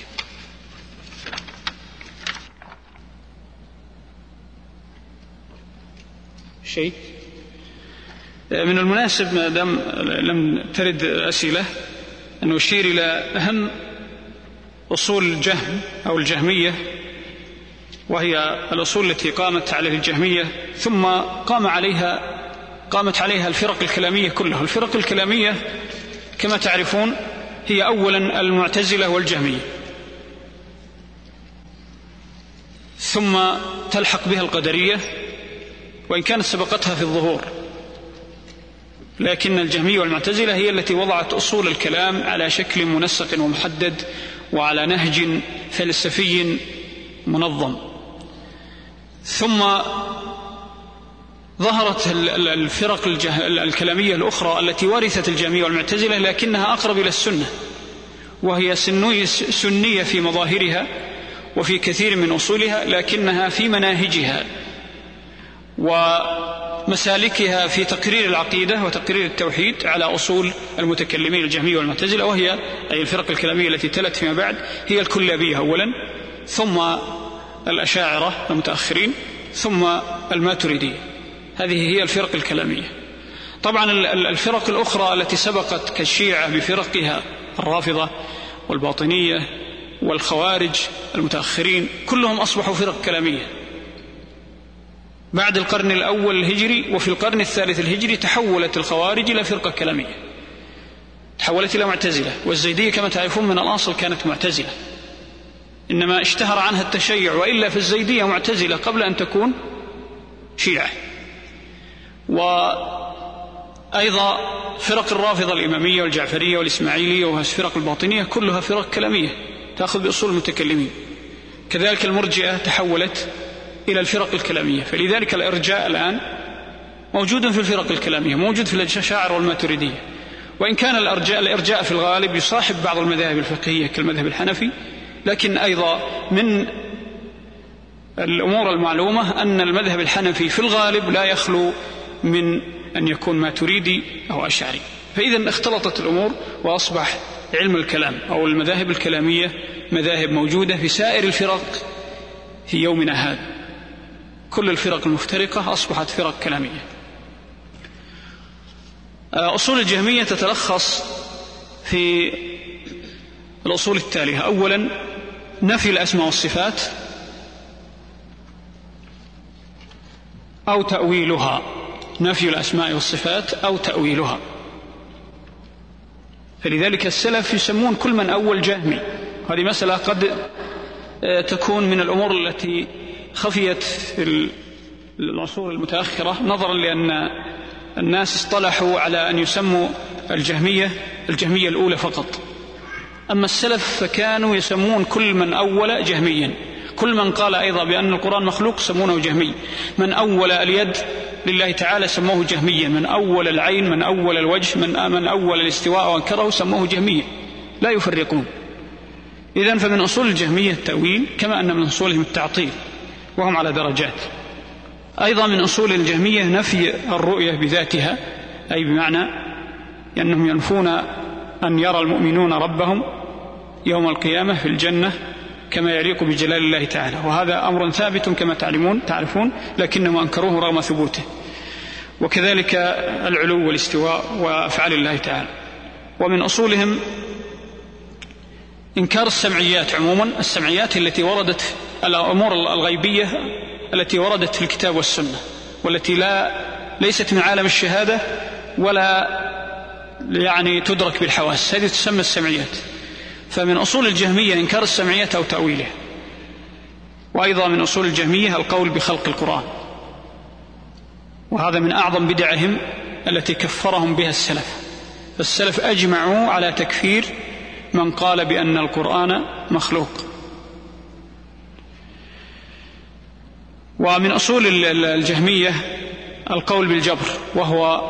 شيء من المناسب ما دام لم ترد أسئلة أن أشير إلى أهم أصول الجهم أو الجهمية، وهي الأصول التي قامت عليها الجهمية ثم قام عليها قامت عليها الفرق الكلامية كلها. الفرق الكلامية كما تعرفون هي أولا المعتزلة والجهمية، ثم تلحق بها القدرية وإن كانت سبقتها في الظهور، لكن الجهمية والمعتزلة هي التي وضعت أصول الكلام على شكل منسق ومحدد وعلى نهج فلسفي منظم. ثم ظهرت الفرق الكلامية الأخرى التي ورثت الجهمية والمعتزلة لكنها أقرب إلى السنة، وهي سنية في مظاهرها وفي كثير من أصولها، لكنها في مناهجها ومسالكها في تقرير العقيدة وتقرير التوحيد على أصول المتكلمين الجهمية والمعتزلة، وهي أي الفرق الكلامية التي تلت فيما بعد هي الكلابية أولا، ثم الأشاعرة المتأخرين، ثم الماتريدية. هذه هي الفرق الكلامية. طبعا الفرق الأخرى التي سبقت كالشيعة بفرقها الرافضة والباطنية والخوارج المتأخرين كلهم أصبحوا فرق كلامية بعد القرن الأول الهجري، وفي القرن الثالث الهجري تحولت الخوارج إلى فرقة كلامية، تحولت إلى معتزلة. والزيدية كما تعرفون من الأصل كانت معتزلة، إنما اشتهر عنها التشيع، وإلا في الزيدية معتزلة قبل أن تكون شيعة. وأيضا فرق الرافضة الإمامية والجعفرية والإسماعيلية والفرق الباطنية كلها فرق كلامية تأخذ بأصول المتكلمين. كذلك المرجئة تحولت إلى الفرق الكلامية، فلذلك الإرجاء الآن موجود في الفرق الكلامية، موجود في الأشاعرة والماتريدية، وإن كان الإرجاء, الإرجاء في الغالب يصاحب بعض المذاهب الفقهية كالمذهب الحنفي، لكن أيضا من الأمور المعلومة أن المذهب الحنفي في الغالب لا يخلو من أن يكون ماتريدي أو أشعري. فإذا اختلطت الأمور وأصبح علم الكلام أو المذاهب الكلامية مذاهب موجودة في سائر الفرق في يومنا هذا. كل الفرق المفترقة أصبحت فرق كلامية. أصول الجهمية تتلخص في الأصول التالية: أولا نفي الأسماء والصفات أو تأويلها، نفي الأسماء والصفات أو تأويلها. فلذلك السلف يسمون كل من أول جهمي. هذه مسألة قد تكون من الأمور التي خفيت في العصور المتأخرة، نظرا لأن الناس اصطلحوا على أن يسموا الجهمية الجهمية الأولى فقط، أما السلف فكانوا يسمون كل من أول جهميا. كل من قال أيضا بأن القرآن مخلوق سمونه جهمي، من أول اليد لله تعالى سموه جهميا، من أول العين، من أول الوجه، من من أول الاستواء وانكره سموه جهميا، لا يفرقون. إذن فمن أصول الجهمية التأويل، كما أن من أصولهم التعطيل، وهم على درجات. أيضا من أصول الجهمية نفي الرؤية بذاتها، أي بمعنى أنهم ينفون أن يرى المؤمنون ربهم يوم القيامة في الجنة كما يليق بجلال الله تعالى، وهذا أمر ثابت كما تعلمون تعرفون، لكنهم أنكروه رغم ثبوته. وكذلك العلو والاستواء وأفعال الله تعالى. ومن أصولهم إنكار السمعيات عموما، السمعيات التي وردت، الأمور الغيبية التي وردت في الكتاب والسنة، والتي لا ليست من عالم الشهادة ولا يعني تدرك بالحواس، هذه تسمى السمعيات. فمن أصول الجهمية إنكار السمعيات أو تأويله. وأيضا من أصول الجهمية القول بخلق القرآن، وهذا من أعظم بدعهم التي كفرهم بها السلف. السلف أجمعوا على تكفير من قال بأن القرآن مخلوق. ومن أصول الجهمية القول بالجبر، وهو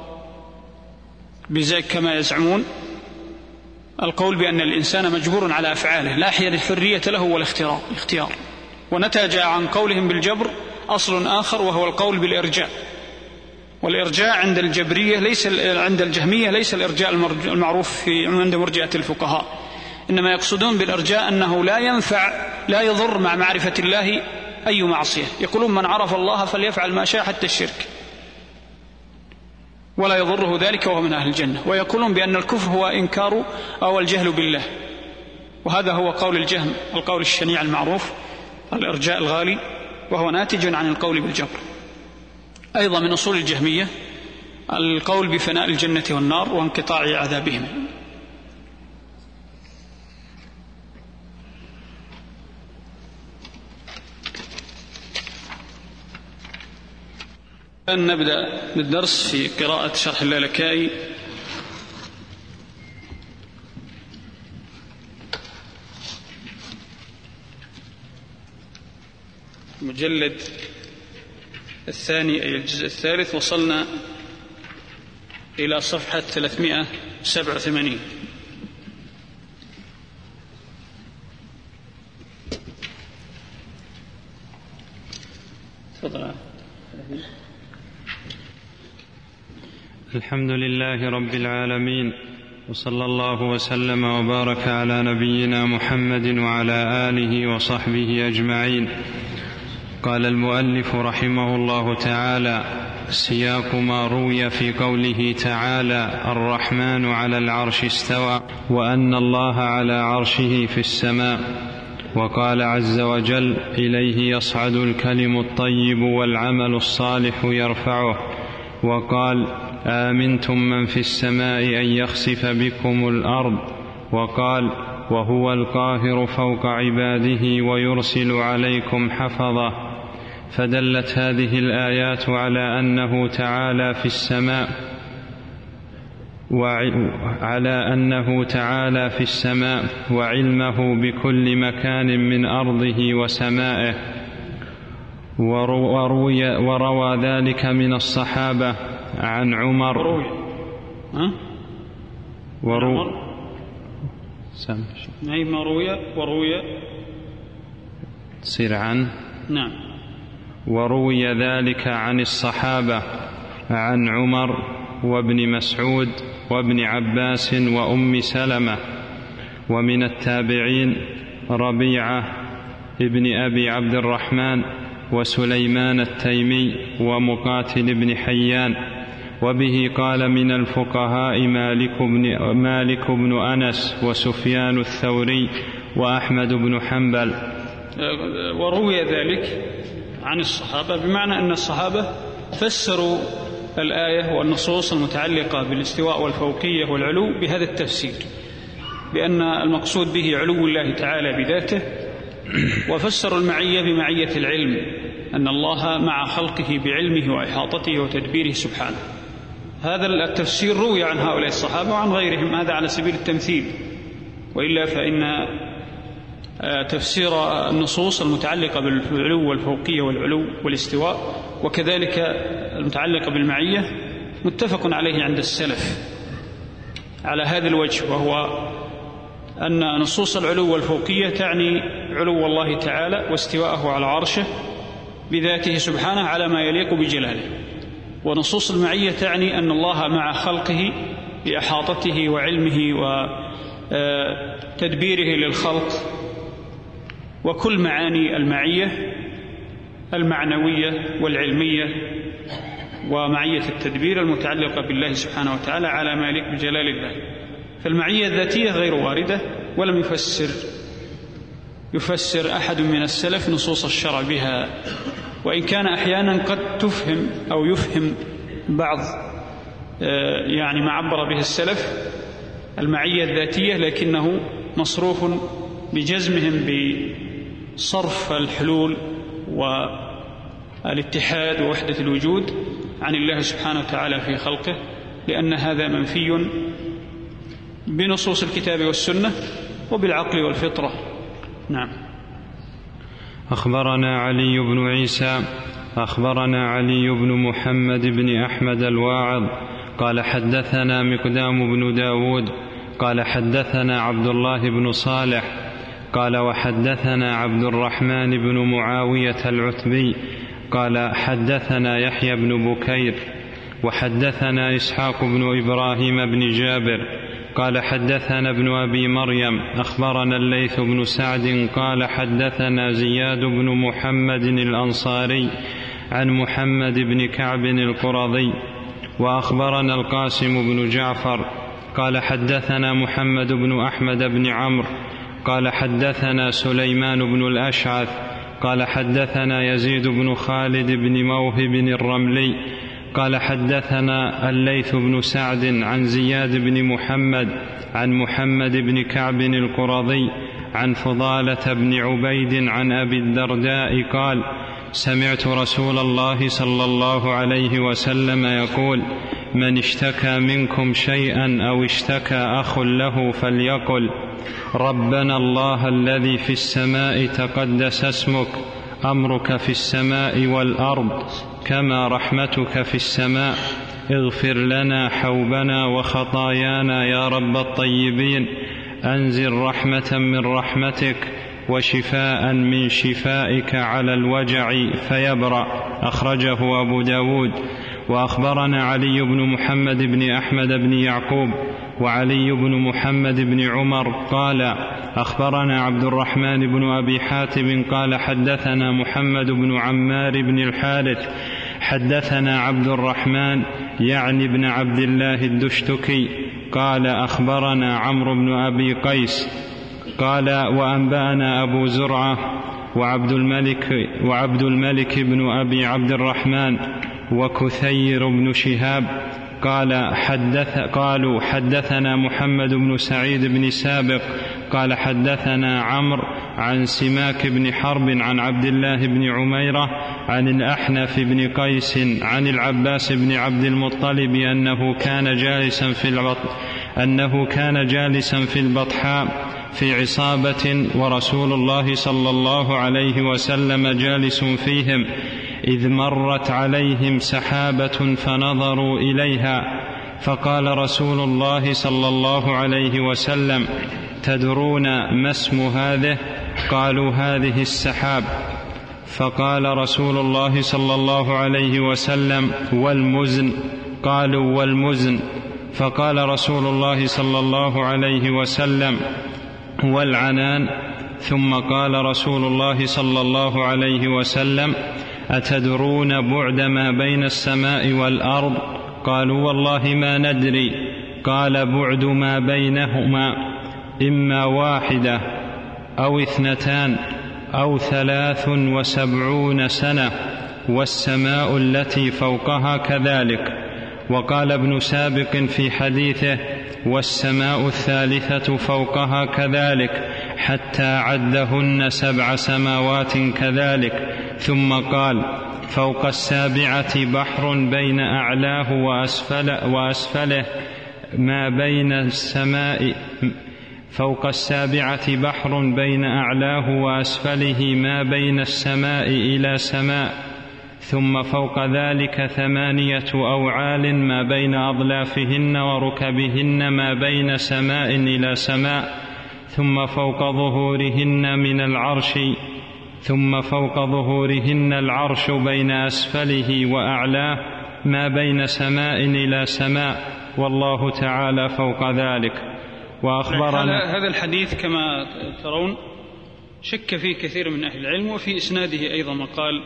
بذلك كما يزعمون القول بأن الإنسان مجبور على أفعاله لا حرية له ولا اختيار. ونتج عن قولهم بالجبر أصل آخر، وهو القول بالإرجاء. والإرجاء عند الجبرية ليس عند الجهمية ليس الإرجاء المعروف في عند مرجئة الفقهاء، إنما يقصدون بالإرجاء أنه لا ينفع لا يضر مع معرفة الله أي معصية. يقولون من عرف الله فليفعل ما شاء حتى الشرك، ولا يضره ذلك وهو من أهل الجنة. ويقولون بأن الكفر هو إنكار أو الجهل بالله، وهذا هو قول الجهم، القول الشنيع المعروف، الإرجاء الغالي، وهو ناتج عن القول بالجبر. أيضا من أصول الجهمية القول بفناء الجنة والنار وانقطاع عذابهم. الآن نبدأ بالدرس في قراءة شرح اللالكائي المجلد الثاني أي الجزء الثالث. وصلنا إلى صفحة ثلاثمائة وسبعة وثمانين. تفضل. الحمد لله رب العالمين، وصلى الله وسلم وبارك على نبينا محمد وعلى آله وصحبه أجمعين. قال المؤلف رحمه الله تعالى: سياق ما روي في قوله تعالى: الرحمن على العرش استوى، وأن الله على عرشه في السماء. وقال عز وجل: إليه يصعد الكلم الطيب والعمل الصالح يرفعه. وقال: آمنتم من في السماء أن يخسف بكم الأرض. وقال: وهو القاهر فوق عباده ويرسل عليكم حفظه. فدلت هذه الآيات على أنه تعالى في السماء وعلى أنه تعالى في السماء وعلمه بكل مكان من أرضه وسمائه. وروي, وروى ذلك من الصحابة عن عمر وروي ها؟ وروي نعم روي وروي تصير عن نعم وروي ذلك عن الصحابة عن عمر وابن مسعود وابن عباس وأم سلمة. ومن التابعين ربيعة ابن أبي عبد الرحمن وسليمان التيمي ومقاتل بن حيان. وبه قال من الفقهاء مالك بن, مالك بن أنس وسفيان الثوري وأحمد بن حنبل. وروي ذلك عن الصحابة بمعنى أن الصحابة فسروا الآية والنصوص المتعلقة بالاستواء والفوقية والعلو بهذا التفسير، بأن المقصود به علو الله تعالى بذاته، وفسروا المعية بمعية العلم، أن الله مع خلقه بعلمه وإحاطته وتدبيره سبحانه. هذا التفسير روي عن هؤلاء الصحابة وعن غيرهم، هذا على سبيل التمثيل، وإلا فإن تفسير النصوص المتعلقة بالعلو والفوقية والعلو والاستواء وكذلك المتعلقة بالمعية متفق عليه عند السلف على هذا الوجه، وهو أن نصوص العلو والفوقية تعني علو الله تعالى واستواءه على عرشه بذاته سبحانه على ما يليق بجلاله، ونصوص المعية تعني أن الله مع خلقه بإحاطته وعلمه وتدبيره للخلق. وكل معاني المعية المعنوية والعلمية ومعية التدبير المتعلقة بالله سبحانه وتعالى على ما يليق بجلال الله. فالمعية الذاتية غير واردة، ولم يفسر يفسر أحد من السلف نصوص الشرع بها، وإن كان أحيانا قد تفهم أو يفهم بعض يعني ما عبر به السلف المعية الذاتية، لكنه مصروف بجزمهم بصرف الحلول والاتحاد ووحدة الوجود عن الله سبحانه وتعالى في خلقه، لأن هذا منفي بنصوص الكتاب والسنة وبالعقل والفطرة. نعم. أخبرنا علي بن عيسى أخبرنا علي بن محمد بن أحمد الواعظ قال حدثنا مقدام بن داود قال حدثنا عبد الله بن صالح قال وحدثنا عبد الرحمن بن معاوية العتبي قال حدثنا يحيى بن بكير وحدثنا إسحاق بن إبراهيم بن جابر قال حدثنا ابن أبي مريم أخبرنا الليث بن سعد قال حدثنا زياد بن محمد الأنصاري عن محمد بن كعب القرظي وأخبرنا القاسم بن جعفر قال حدثنا محمد بن أحمد بن عمرو قال حدثنا سليمان بن الأشعث قال حدثنا يزيد بن خالد بن موهب الرملي قال حدثنا الليث بن سعد عن زياد بن محمد عن محمد بن كعب القرظي عن فضالة بن عبيد عن أبي الدرداء قال سمعت رسول الله صلى الله عليه وسلم يقول من اشتكى منكم شيئا أو اشتكى أخ له فليقل ربنا الله الذي في السماء تقدس اسمك أمرك في السماء والأرض كما رحمتك في السماء اغفر لنا حوبنا وخطايانا يا رب الطيبين أنزل رحمة من رحمتك وشفاء من شفائك على الوجع فيبرأ. أخرجه أبو داود. وأخبرنا علي بن محمد بن أحمد بن يعقوب وعلي بن محمد بن عمر قال أخبرنا عبد الرحمن بن أبي حاتم قال حدثنا محمد بن عمار بن الحارث حدثنا عبد الرحمن يعني بن عبد الله الدشتكي قال أخبرنا عمرو بن أبي قيس قال وأنبأنا أبو زرعة وعبد الملك, وعبد الملك بن أبي عبد الرحمن وكثير بن شهاب قال حدث قالوا حدثنا محمد بن سعيد بن سابق قال حدثنا عمرو عن سماك بن حرب عن عبد الله بن عميرة عن الأحنف بن قيس عن العباس بن عبد المطلب أنه كان جالسا في البطح أنه كان جالسا في البطحاء في عصابة ورسول الله صلى الله عليه وسلم جالس فيهم إذ مرت عليهم سحابة فنظروا إليها فقال رسول الله صلى الله عليه وسلم تدرون ما اسم هذه؟ قالوا هذه السحاب. فقال رسول الله صلى الله عليه وسلم والمزن؟ قالوا والمزن. فقال رسول الله صلى الله عليه وسلم والعنان. ثم قال رسول الله صلى الله عليه وسلم أتدرون بعد ما بين السماء والأرض؟ قالوا والله ما ندري. قال بعد ما بينهما إما واحدة أو اثنتان أو ثلاث وسبعون سنة والسماء التي فوقها كذلك. وقال ابن سابق في حديثه والسماء الثالثة فوقها كذلك حتى عدهن سبع سماوات كذلك. ثم قال فوق السابعة بحر بين أعلاه وأسفل وأسفله ما بين السماء فوق السابعة بحر بين أعلاه وأسفله ما بين السماء إلى سماء. ثم فوق ذلك ثمانية أوعال ما بين أضلافهن وركبهن ما بين سماء إلى سماء. ثم فوق ظهورهن من العرش ثم فوق ظهورهن العرش بين أسفله وأعلاه ما بين سماء إلى سماء والله تعالى فوق ذلك. وأخبرنا هذا الحديث كما ترون شك فيه كثير من أهل العلم وفي إسناده أيضا مقال.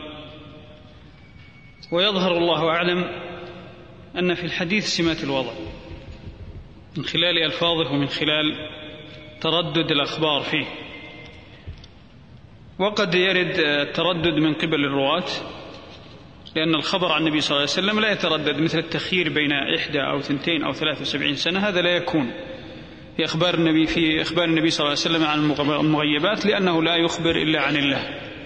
ويظهر الله أعلم أن في الحديث سمات الوضع من خلال ألفاظه ومن خلال تردد الأخبار فيه. وقد يرد التردد من قبل الرواة لأن الخبر عن النبي صلى الله عليه وسلم لا يتردد مثل التخيير بين إحدى أو ثنتين أو ثلاث وسبعين سنة. هذا لا يكون في أخبار النبي في أخبار النبي صلى الله عليه وسلم عن المغيبات لأنه لا يخبر إلا عن الله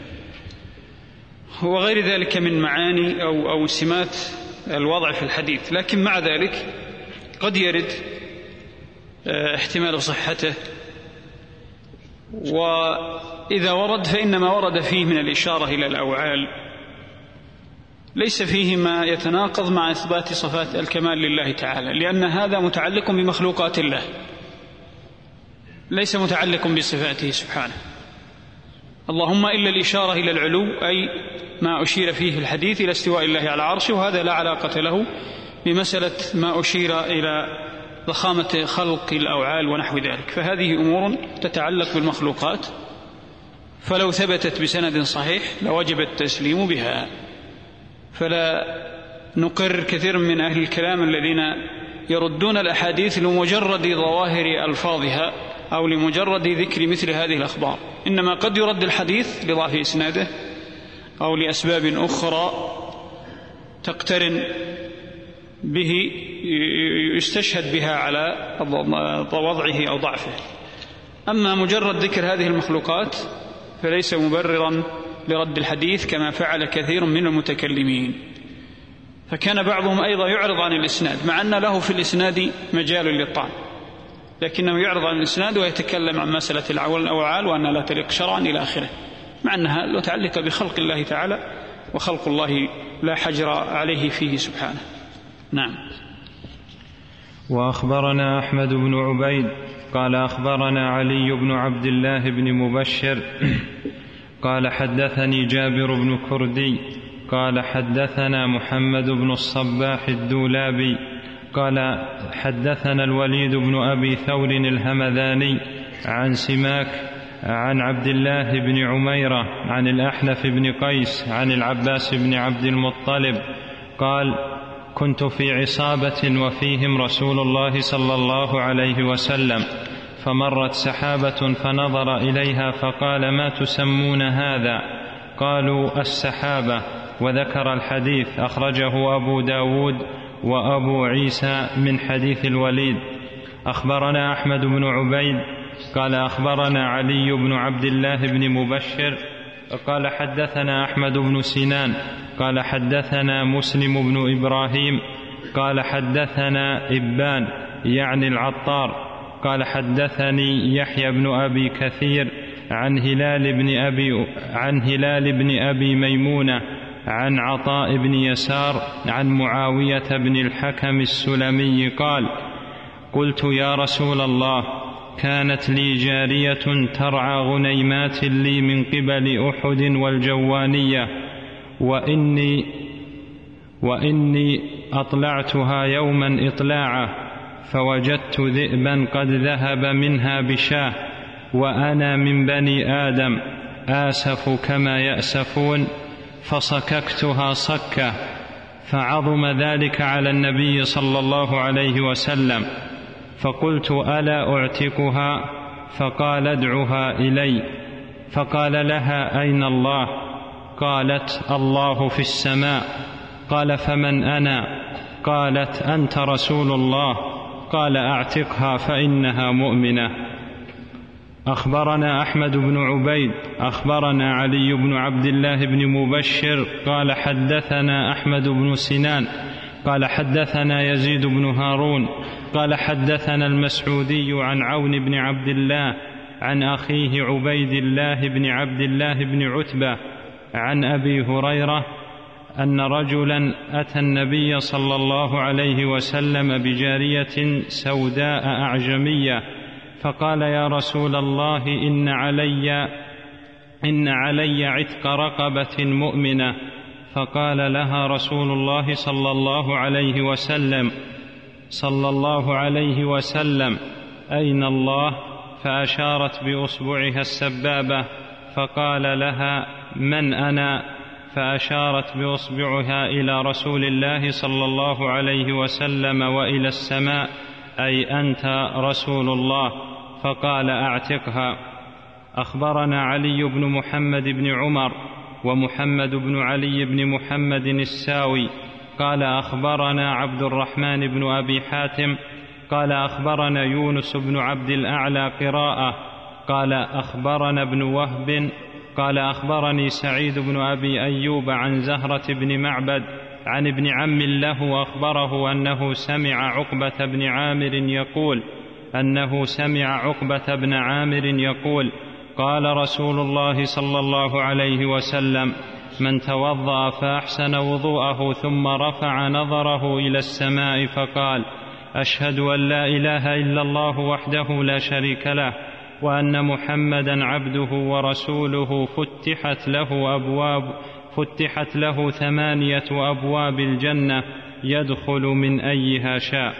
وغير ذلك من معاني أو, أو سمات الوضع في الحديث. لكن مع ذلك قد يرد احتمال صحته وإذا ورد فإنما ورد فيه من الإشارة إلى الأوعال ليس فيه ما يتناقض مع إثبات صفات الكمال لله تعالى لأن هذا متعلق بمخلوقات الله ليس متعلق بصفاته سبحانه اللهم إلا الإشارة إلى العلو أي ما أشير فيه الحديث إلى استواء الله على عرشه وهذا لا علاقة له بمسألة ما أشير إلى ضخامة خلق الأوعال ونحو ذلك. فهذه أمور تتعلق بالمخلوقات فلو ثبتت بسند صحيح لوجب التسليم بها. فلا نقر كثير من أهل الكلام الذين يردون الأحاديث لمجرد ظواهر ألفاظها أو لمجرد ذكر مثل هذه الأخبار. إنما قد يرد الحديث لضعف إسناده أو لأسباب أخرى تقترن به يستشهد بها على وضعه أو ضعفه. أما مجرد ذكر هذه المخلوقات فليس مبررا لرد الحديث كما فعل كثير من المتكلمين. فكان بعضهم أيضا يعرض عن الإسناد مع أن له في الإسناد مجال للطعن، لكنه يعرض عن الإسناد ويتكلم عن مسألة العول الأوعال وأنها لا تليق شرعا إلى آخره، مع أنها لو تعلق بخلق الله تعالى، وخلق الله لا حجر عليه فيه سبحانه. نعم. وأخبرنا أحمد بن عبيد قال أخبرنا علي بن عبد الله بن مبشر قال حدثني جابر بن كردي قال حدثنا محمد بن الصباح الدولابي قال حدثنا الوليد بن أبي ثور الهمذاني عن سماك عن عبد الله بن عميرة عن الأحنف بن قيس عن العباس بن عبد المطلب قال كنت في عصابة وفيهم رسول الله صلى الله عليه وسلم، فمرت سحابة فنظر إليها فقال ما تسمون هذا؟ قالوا السحابة، وذكر الحديث أخرجه أبو داود وأبو عيسى من حديث الوليد. أخبرنا أحمد بن عبيد قال أخبرنا علي بن عبد الله بن مبشر قال حدثنا أحمد بن سنان قال حدثنا مسلم بن إبراهيم قال حدثنا إبان يعني العطار قال حدثني يحيى بن أبي كثير عن هلال بن أبي, عن هلال بن أبي ميمونة عن عطاء بن يسار عن معاوية بن الحكم السلمي قال قلت يا رسول الله كانت لي جارية ترعى غنيمات لي من قبل أحد والجوانية، وإني, وإني أطلعتها يوما إطلاعة فوجدت ذئبا قد ذهب منها بشاه، وأنا من بني آدم آسف كما يأسفون، فصككتها صكة، فعظم ذلك على النبي صلى الله عليه وسلم، فقلت ألا أعتقها؟ فقال ادعها إلي. فقال لها أين الله؟ قالت الله في السماء. قال فمن أنا؟ قالت أنت رسول الله. قال أعتقها فإنها مؤمنة. أخبرنا أحمد بن عبيد أخبرنا علي بن عبد الله بن مبشر قال حدثنا أحمد بن سنان قال حدثنا يزيد بن هارون قال حدثنا المسعودي عن عون بن عبد الله عن أخيه عبيد الله بن عبد الله بن عتبة عن أبي هريرة أن رجلا أتى النبي صلى الله عليه وسلم بجارية سوداء أعجمية، فقال يا رسول الله إن علي, إن علي عتق رقبة مؤمنة. فقال لها رسول الله صلى الله عليه وسلم صلى الله عليه وسلم أين الله؟ فأشارت بأصبعها السبابة. فقال لها من أنا؟ فأشارت بأصبعها إلى رسول الله صلى الله عليه وسلم وإلى السماء أي أنت رسول الله. فقال أعتقها. أخبرنا علي بن محمد بن عمر ومحمد بن علي بن محمد الساوي قال أخبرنا عبد الرحمن بن أبي حاتم قال أخبرنا يونس بن عبد الأعلى قراءة قال أخبرنا ابن وهب قال أخبرني سعيد بن أبي أيوب عن زهرة بن معبد عن ابن عم له أخبره أنه سمع عقبة بن عامر يقول أنه سمع عقبة بن عامر يقول قال رسول الله صلى الله عليه وسلم من توضأ فأحسن وضوءه ثم رفع نظره إلى السماء فقال أشهد أن لا إله إلا الله وحده لا شريك له وأن محمدا عبده ورسوله فتحت له أبواب فتحت له ثمانية أبواب الجنة يدخل من أيها شاء.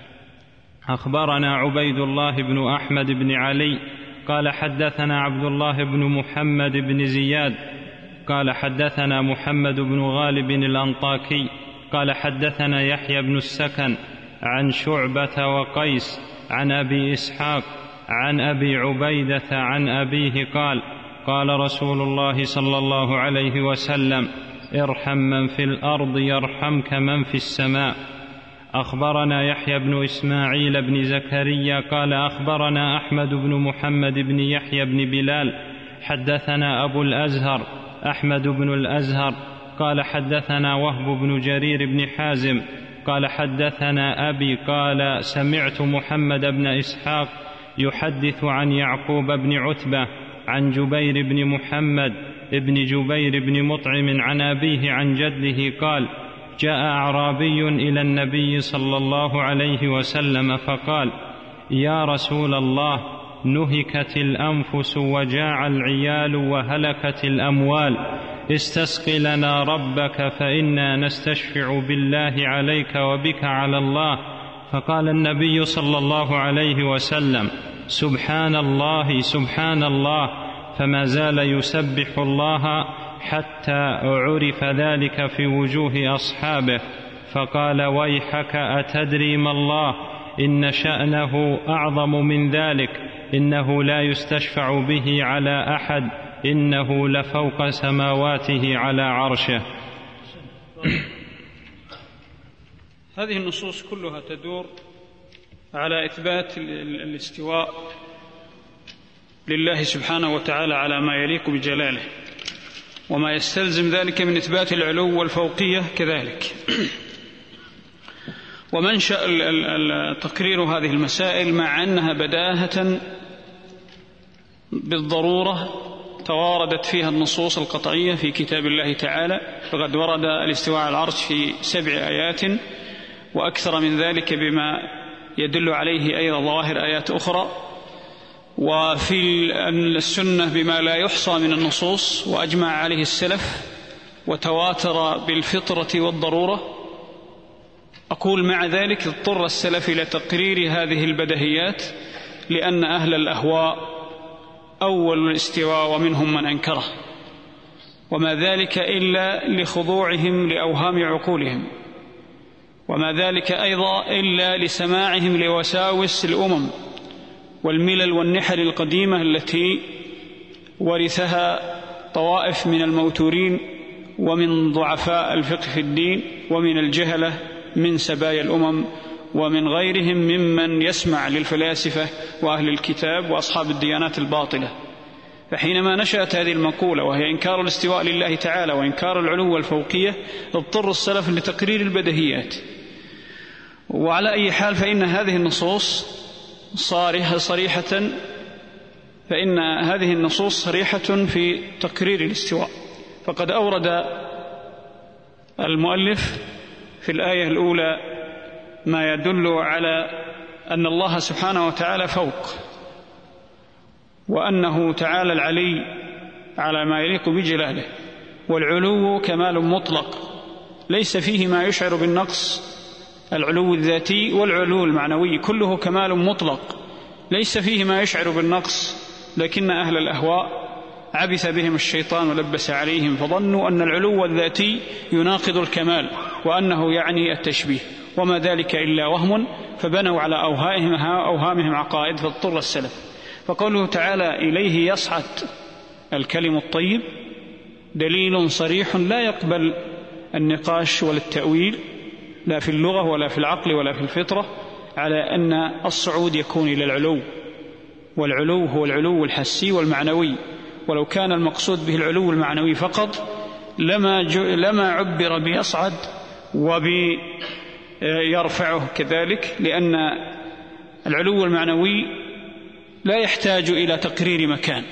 أخبرنا عبيد الله بن أحمد بن علي قال حدثنا عبد الله بن محمد بن زياد قال حدثنا محمد بن غالب الأنطاكي قال حدثنا يحيى بن السكن عن شعبة وقيس عن أبي إسحاق عن أبي عبيدة عن أبيه قال قال رسول الله صلى الله عليه وسلم ارحم من في الأرض يرحمك من في السماء. أخبرنا يحيى بن إسماعيل بن زكريا قال أخبرنا أحمد بن محمد بن يحيى بن بلال حدثنا أبو الأزهر أحمد بن الأزهر قال حدثنا وهب بن جرير بن حازم قال حدثنا أبي قال سمعت محمد بن إسحاق يحدث عن يعقوب بن عتبة عن جبير بن محمد ابن جبير بن مطعم عن أبيه عن جده قال جاء أعرابي إلى النبي صلى الله عليه وسلم فقال يا رسول الله نهكت الأنفس وجاع العيال وهلكت الأموال استسق لنا ربك فإنا نستشفع بالله عليك وبك على الله. فقال النبي صلى الله عليه وسلم سبحان الله سبحان الله، فما زال يسبح الله حتى عرف ذلك في وجوه أصحابه. فقال ويحك أتدري ما الله إن شأنه أعظم من ذلك، إنه لا يستشفع به على أحد، إنه لفوق سماواته على عرشه. هذه النصوص كلها تدور على إثبات الاستواء لله سبحانه وتعالى على ما يليق بجلاله، وما يستلزم ذلك من إثبات العلو والفوقية كذلك. ومنشأ تقرير هذه المسائل مع أنها بداهة بالضرورة تواردت فيها النصوص القطعية في كتاب الله تعالى، فقد ورد الاستواء على العرش في سبع آيات وأكثر من ذلك بما يدل عليه أيضا ظواهر آيات أخرى، وفي السنة بما لا يحصى من النصوص وأجمع عليه السلف وتواتر بالفطرة والضرورة. أقول مع ذلك اضطر السلف إلى تقرير هذه البدهيات لأن أهل الأهواء أول الاستواء ومنهم من أنكره، وما ذلك إلا لخضوعهم لأوهام عقولهم، وما ذلك أيضا إلا لسماعهم لوساوس الأمم والملل والنحل القديمة التي ورثها طوائف من الموتورين ومن ضعفاء الفقه في الدين ومن الجهلة من سبايا الأمم ومن غيرهم ممن يسمع للفلاسفة وأهل الكتاب وأصحاب الديانات الباطلة. فحينما نشأت هذه المقولة وهي إنكار الاستواء لله تعالى وإنكار العلو والفوقية اضطر السلف لتقرير البدهيات. وعلى أي حال فإن هذه النصوص صارحة صريحة فإن هذه النصوص صريحة في تقرير الاستواء. فقد أورد المؤلف في الآية الأولى ما يدل على أن الله سبحانه وتعالى فوق، وأنه تعالى العلي على ما يليق بجلاله، والعلو كمال مطلق ليس فيه ما يشعر بالنقص، العلو الذاتي والعلو المعنوي كله كمال مطلق ليس فيه ما يشعر بالنقص، لكن أهل الأهواء عبث بهم الشيطان ولبس عليهم فظنوا أن العلو الذاتي يناقض الكمال وأنه يعني التشبيه، وما ذلك إلا وهم، فبنوا على أوهامهم, أوهامهم عقائد فاضطر السلف. فقوله تعالى إليه يصعد الكلم الطيب دليل صريح لا يقبل النقاش ولا التأويل لا في اللغة ولا في العقل ولا في الفطرة على أن الصعود يكون إلى العلو، والعلو هو العلو الحسي والمعنوي، ولو كان المقصود به العلو المعنوي فقط لما, لما عبر بيصعد وبيرفعه كذلك، لأن العلو المعنوي لا يحتاج إلى تقرير مكان.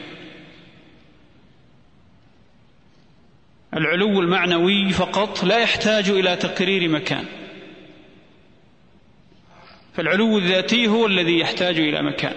العلو المعنوي فقط لا يحتاج إلى تقرير مكان، فالعلو الذاتي هو الذي يحتاج إلى مكان،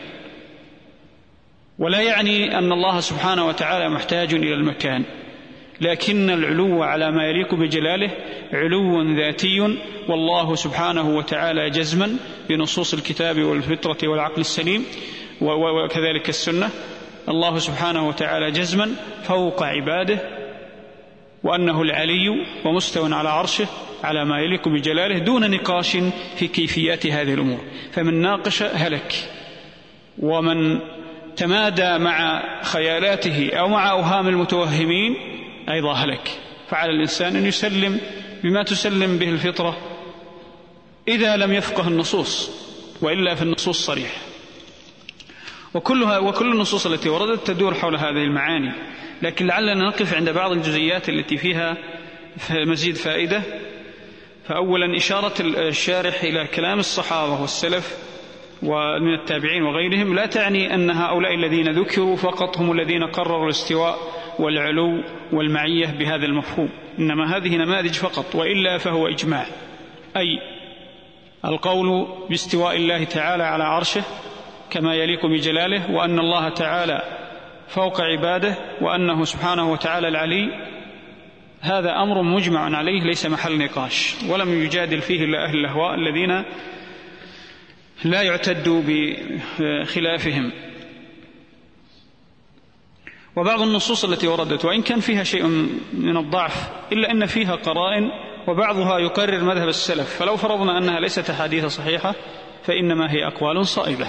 ولا يعني أن الله سبحانه وتعالى محتاج إلى المكان، لكن العلو على ما يليق بجلاله علو ذاتي، والله سبحانه وتعالى جزما بنصوص الكتاب والفطرة والعقل السليم وكذلك السنة، الله سبحانه وتعالى جزما فوق عباده، وأنه العلي ومستوى على عرشه على ما يليق بجلاله دون نقاش في كيفيات هذه الأمور. فمن ناقش هلك، ومن تمادى مع خيالاته أو مع أوهام المتوهمين أيضا هلك. فعلى الإنسان أن يسلم بما تسلم به الفطرة إذا لم يفقه النصوص، وإلا في النصوص صريح. وكلها وكل النصوص التي وردت تدور حول هذه المعاني، لكن لعلنا نقف عند بعض الجزئيات التي فيها مزيد فائدة. فأولا إشارة الشارح إلى كلام الصحابة والسلف ومن التابعين وغيرهم لا تعني أن هؤلاء الذين ذكروا فقط هم الذين قرروا الاستواء والعلو والمعية بهذا المفهوم، إنما هذه نماذج فقط، وإلا فهو إجماع، أي القول باستواء الله تعالى على عرشه كما يليق بجلاله، وأن الله تعالى فوق عباده، وأنه سبحانه وتعالى العلي، هذا أمر مجمع عليه ليس محل نقاش، ولم يجادل فيه إلا أهل الأهواء الذين لا يعتد بخلافهم. وبعض النصوص التي وردت وإن كان فيها شيء من الضعف إلا أن فيها قرائن، وبعضها يقرر مذهب السلف، فلو فرضنا أنها ليست أحاديث صحيحة فإنما هي أقوال صائبة.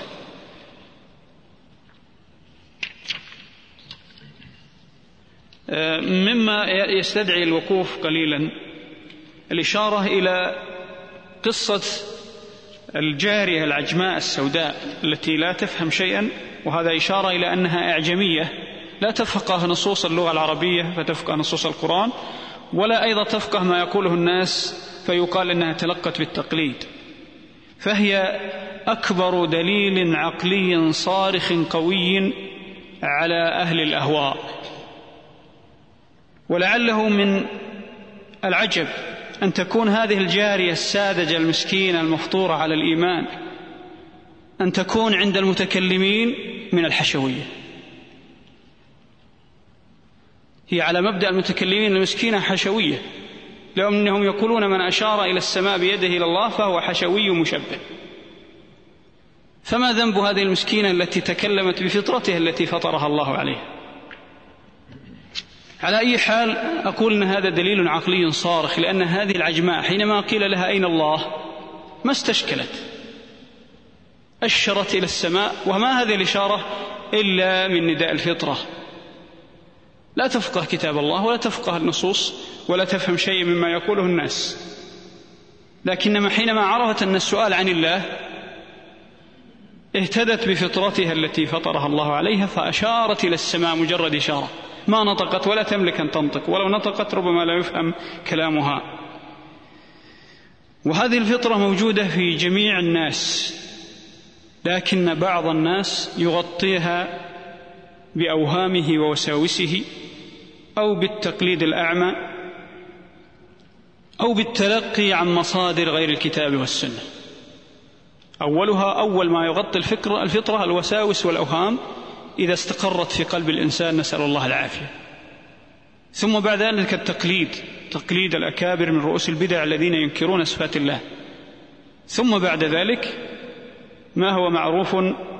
مما يستدعي الوقوف قليلا الإشارة إلى قصة الجارية العجماء السوداء التي لا تفهم شيئا، وهذا إشارة إلى أنها أعجمية لا تفقه نصوص اللغة العربية فتفقه نصوص القرآن، ولا أيضا تفقه ما يقوله الناس فيقال أنها تلقت بالتقليد، فهي أكبر دليل عقلي صارخ قوي على أهل الأهواء. ولعله من العجب أن تكون هذه الجارية الساذجة المسكينة المفطورة على الإيمان أن تكون عند المتكلمين من الحشوية. هي على مبدأ المتكلمين المسكينة حشوية، لأنهم يقولون من أشار إلى السماء بيده إلى الله فهو حشوي مشبه. فما ذنب هذه المسكينة التي تكلمت بفطرتها التي فطرها الله عليها؟ على أي حال أقول أن هذا دليل عقلي صارخ، لأن هذه العجماء حينما قيل لها أين الله ما استشكلت، أشرت إلى السماء، وما هذه الإشارة إلا من نداء الفطرة، لا تفقه كتاب الله ولا تفقه النصوص ولا تفهم شيء مما يقوله الناس، لكنما حينما عرفت أن السؤال عن الله اهتدت بفطرتها التي فطرها الله عليها فأشارت إلى السماء مجرد إشارة، ما نطقت ولا تملك أن تنطق، ولو نطقت ربما لا يفهم كلامها. وهذه الفطرة موجودة في جميع الناس، لكن بعض الناس يغطيها بأوهامه ووساوسه، أو بالتقليد الأعمى، أو بالتلقي عن مصادر غير الكتاب والسنة. أولها أول ما يغطي الفكرة الفطرة الوساوس والأوهام إذا استقرت في قلب الإنسان، نسأل الله العافية. ثم بعد ذلك التقليد، تقليد الأكابر من رؤوس البدع الذين ينكرون صفات الله. ثم بعد ذلك ما هو معروف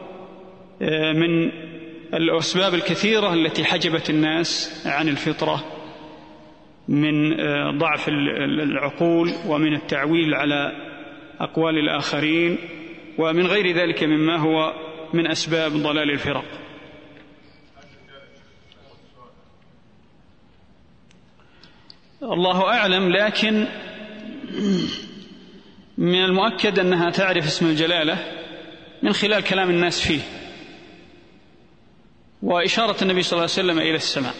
من الأسباب الكثيرة التي حجبت الناس عن الفطرة من ضعف العقول ومن التعويل على أقوال الآخرين ومن غير ذلك مما هو من أسباب ضلال الفرق. الله أعلم، لكن من المؤكد أنها تعرف اسم الجلالة من خلال كلام الناس فيه وإشارة النبي صلى الله عليه وسلم إلى السماء.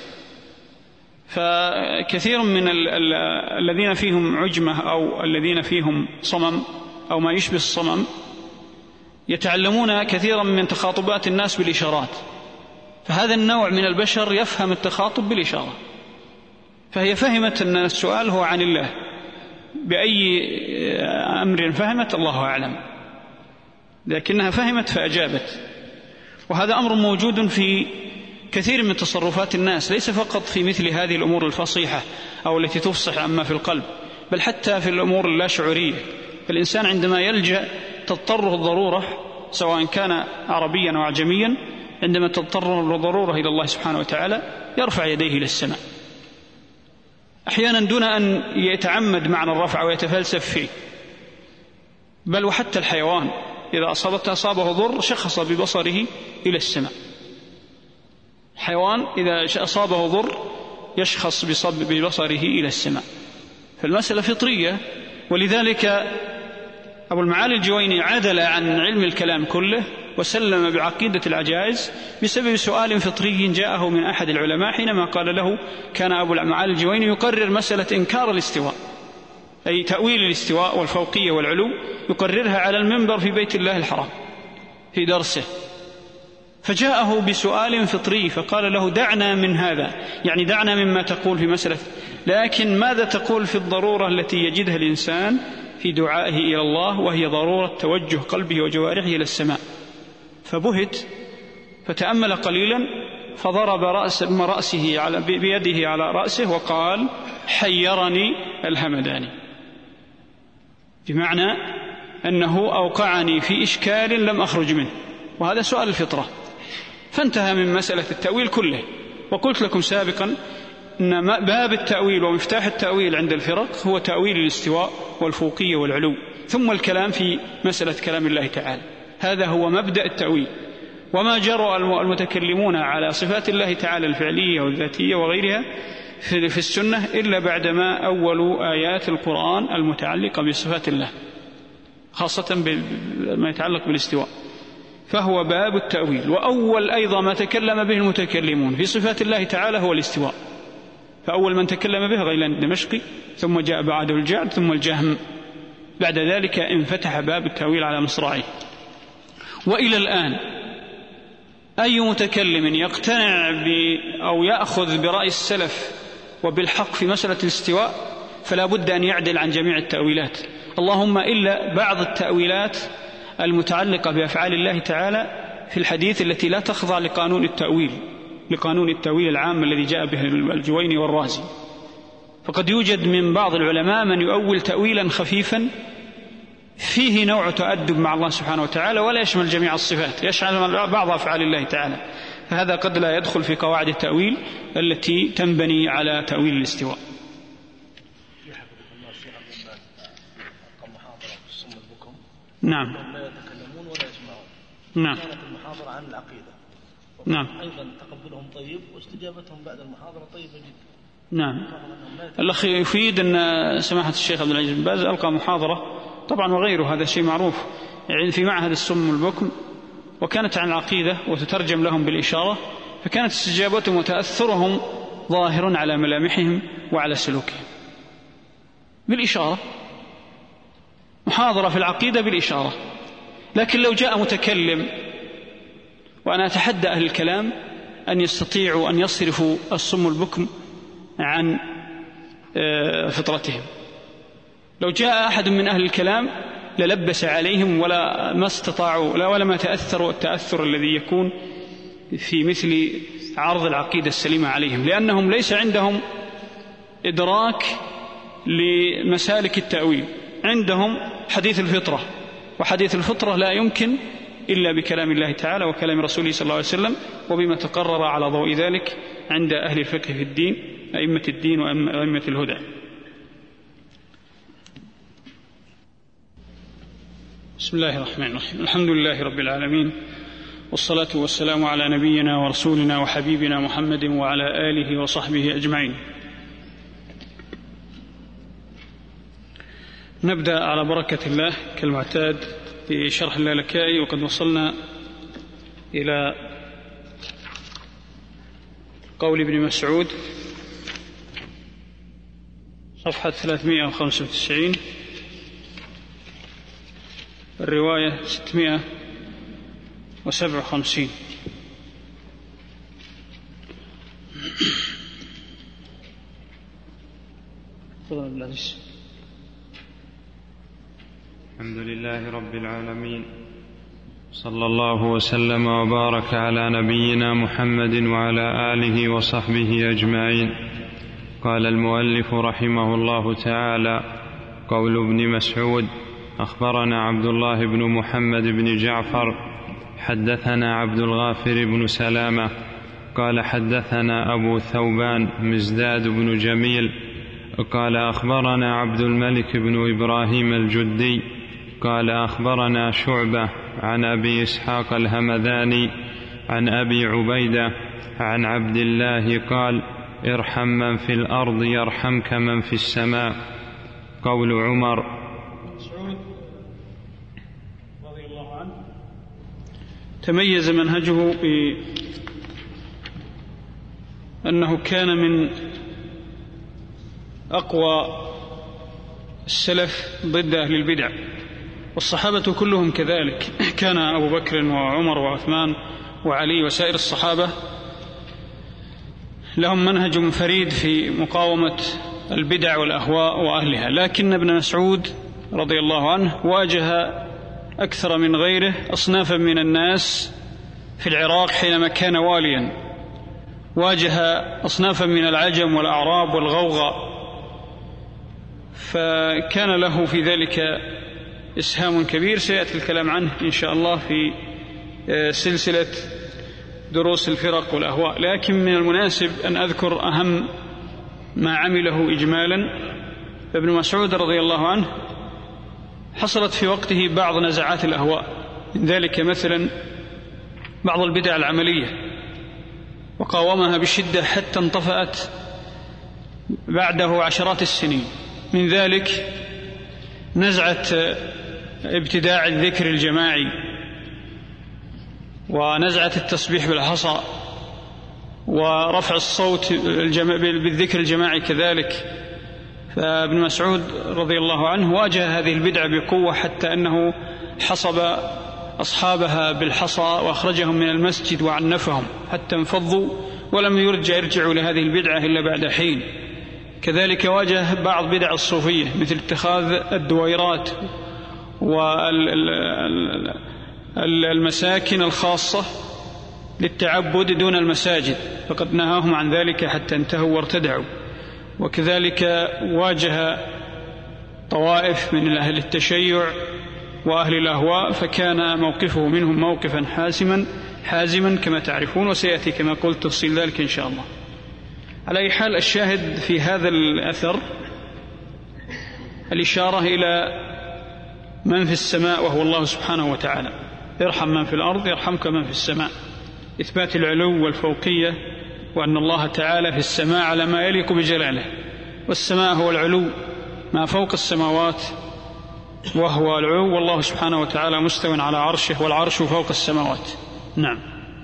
فكثير من ال- ال- الذين فيهم عجمة أو الذين فيهم صمم أو ما يشبه الصمم يتعلمون كثيرا من تخاطبات الناس بالإشارات، فهذا النوع من البشر يفهم التخاطب بالإشارة، فهي فهمت أن السؤال هو عن الله، بأي أمر فهمت الله أعلم، لكنها فهمت فأجابت. وهذا أمر موجود في كثير من تصرفات الناس، ليس فقط في مثل هذه الأمور الفصيحة أو التي تفصح عما في القلب، بل حتى في الأمور اللاشعورية. فالإنسان عندما يلجأ تضطره الضرورة، سواء كان عربيا أو أعجميا، عندما تضطر الضرورة إلى الله سبحانه وتعالى يرفع يديه إلى السماء، أحيانا دون أن يتعمد معنى الرفع ويتفلسف فيه. بل وحتى الحيوان إذا أصابته أصابه ضر شخص ببصره إلى السماء. حيوان إذا أصابه ضر يشخص ببصره إلى السماء. فالمسألة فطرية، ولذلك أبو المعالي الجويني عدل عن علم الكلام كله وسلم بعقيدة العجائز بسبب سؤال فطري جاءه من أحد العلماء حينما قال له، كان أبو المعالي الجويني يقرر مسألة إنكار الاستواء، أي تأويل الاستواء والفوقية والعلو، يقررها على المنبر في بيت الله الحرام في درسه، فجاءه بسؤال فطري فقال له دعنا من هذا، يعني دعنا مما تقول في مسألة، لكن ماذا تقول في الضرورة التي يجدها الإنسان في دعائه إلى الله، وهي ضرورة توجه قلبه وجوارحه إلى السماء. فبهت فتأمل قليلا فضرب رأس رأسه على بيده على رأسه وقال حيرني الهمداني، بمعنى أنه أوقعني في إشكال لم أخرج منه، وهذا سؤال الفطرة. فانتهى من مسألة التأويل كله. وقلت لكم سابقا أن باب التأويل ومفتاح التأويل عند الفرق هو تأويل الاستواء والفوقية والعلو، ثم الكلام في مسألة كلام الله تعالى. هذا هو مبدأ التأويل. وما جرى المتكلمون على صفات الله تعالى الفعلية والذاتية وغيرها في السنة إلا بعدما أولوا آيات القرآن المتعلقة بصفات الله، خاصة ما يتعلق بالاستواء، فهو باب التأويل. وأول أيضا ما تكلم به المتكلمون في صفات الله تعالى هو الاستواء، فأول من تكلم به غيلان الدمشقي، ثم جاء بعده الجعد، ثم الجهم. بعد ذلك انفتح باب التأويل على مصراعيه. وإلى الآن أي متكلم يقتنع ب أو يأخذ برأي السلف وبالحق في مسألة الاستواء فلا بد أن يعدل عن جميع التأويلات، اللهم إلا بعض التأويلات المتعلقة بأفعال الله تعالى في الحديث التي لا تخضع لقانون التأويل، لقانون التأويل العام الذي جاء به الجويني والرازي. فقد يوجد من بعض العلماء من يؤول تأويلا خفيفا فيه نوع تأدب مع الله سبحانه وتعالى ولا يشمل جميع الصفات، يشمل بعض أفعال الله تعالى، فهذا قد لا يدخل في قواعد التأويل التي تنبني على تأويل الاستواء. نعم. لا يتكلمون ولا يسمعون. نعم. كانت المحاضرة عن العقيدة. نعم. أيضا تقبلهم طيب واستجابتهم بعد المحاضرة طيبة جدا. نعم. الأخ يفيد أن سماحة الشيخ عبد العزيز بن باز ألقى محاضرة طبعا وغيره، هذا شيء معروف في معهد السم والبكم، وكانت عن العقيدة وتترجم لهم بالإشارة، فكانت استجابتهم وتأثرهم ظاهر على ملامحهم وعلى سلوكهم بالإشارة، محاضرة في العقيدة بالإشارة. لكن لو جاء متكلم، وأنا أتحدى أهل الكلام أن يستطيعوا أن يصرفوا الصم البكم عن فطرتهم، لو جاء أحد من أهل الكلام للبس عليهم ولا ما استطاعوا لا ولا ما تأثروا التأثر الذي يكون في مثل عرض العقيدة السليمة عليهم، لأنهم ليس عندهم إدراك لمسالك التأويل، عندهم حديث الفطرة، وحديث الفطرة لا يمكن إلا بكلام الله تعالى وكلام رسوله صلى الله عليه وسلم، وبما تقرر على ضوء ذلك عند أهل الفقه في الدين، أئمة الدين وأئمة الهدى. بسم الله الرحمن الرحيم. الحمد لله رب العالمين، والصلاة والسلام على نبينا ورسولنا وحبيبنا محمد وعلى آله وصحبه أجمعين. نبدأ على بركة الله كالمعتاد في شرح اللالكائي، وقد وصلنا إلى قول ابن مسعود صفحة ثلاثمائة وخمسة وتسعين، الرواية ستمائة وسبعة وخمسين. الحمد لله رب العالمين، صلى الله وسلم وبارك على نبينا محمد وعلى آله وصحبه أجمعين. قال المؤلف رحمه الله تعالى: قول ابن مسعود: أخبرنا عبد الله بن محمد بن جعفر حدثنا عبد الغافر بن سلامة قال حدثنا أبو ثوبان مزداد بن جميل قال أخبرنا عبد الملك بن إبراهيم الجدي قال أخبرنا شعبة عن أبي إسحاق الهمذاني عن أبي عبيدة عن عبد الله قال: ارحم من في الأرض يرحمك من في السماء. قول عمر مسعود رضي الله عنه تميز منهجه بأنه كان من أقوى السلف ضد أهل البدع، والصحابة كلهم كذلك. كان أبو بكر وعمر وعثمان وعلي وسائر الصحابة لهم منهج فريد في مقاومة البدع والأهواء وأهلها، لكن ابن مسعود رضي الله عنه واجه أكثر من غيره أصنافا من الناس في العراق حينما كان واليا، واجه أصنافا من العجم والأعراب والغوغاء، فكان له في ذلك إسهام كبير سيأتي الكلام عنه إن شاء الله في سلسلة دروس الفرق والأهواء. لكن من المناسب أن أذكر أهم ما عمله إجمالا. ابن مسعود رضي الله عنه حصلت في وقته بعض نزعات الأهواء، من ذلك مثلا بعض البدع العملية، وقاومها بشدة حتى انطفأت بعده عشرات السنين. من ذلك نزعة ابتداع الذكر الجماعي، ونزعة التسبيح بالحصى، ورفع الصوت بالذكر الجماعي كذلك. فابن مسعود رضي الله عنه واجه هذه البدعة بقوة حتى أنه حصب أصحابها بالحصى وأخرجهم من المسجد وعنفهم حتى انفضوا، ولم يرجع يرجعوا لهذه البدعة إلا بعد حين. كذلك واجه بعض بدع الصوفية مثل اتخاذ الدويرات والمساكن الخاصة للتعبد دون المساجد، فقد نهاهم عن ذلك حتى انتهوا وارتدعوا. وكذلك واجه طوائف من أهل التشيع وأهل الأهواء، فكان موقفه منهم موقفا حاسما حازما كما تعرفون، وسيأتي كما قلت تفصيل ذلك إن شاء الله. على أي حال، الشاهد في هذا الأثر الإشارة إلى من في السماء وهو الله سبحانه وتعالى. ارحم من في الأرض يرحمك من في السماء، إثبات العلو والفوقية، وأن الله تعالى في السماء على ما يليق بجلاله، والسماء هو العلو ما فوق السماوات وهو العلو، والله سبحانه وتعالى مستوٍ على عرشه والعرش فوق السماوات. نعم.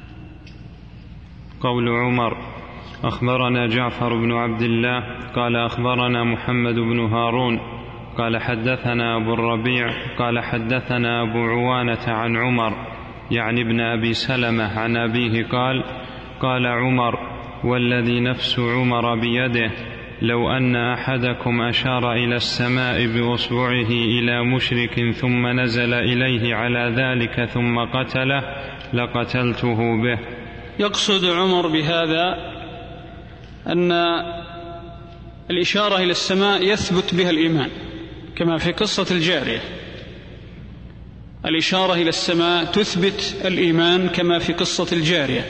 قول عمر أخبرنا جعفر بن عبد الله قال أخبرنا محمد بن هارون قال حدثنا أبو الربيع قال حدثنا أبو عوانة عن عمر يعني ابن أبي سلمة عن أبيه قال قال عمر والذي نفس عمر بيده لو أن أحدكم أشار إلى السماء بأصبعه إلى مشرك ثم نزل إليه على ذلك ثم قتله لقتلته به. يقصد عمر بهذا أن الإشارة إلى السماء يثبت بها الإيمان، كما في قصة الجارية. الإشارة إلى السماء تثبت الإيمان كما في قصة الجارية.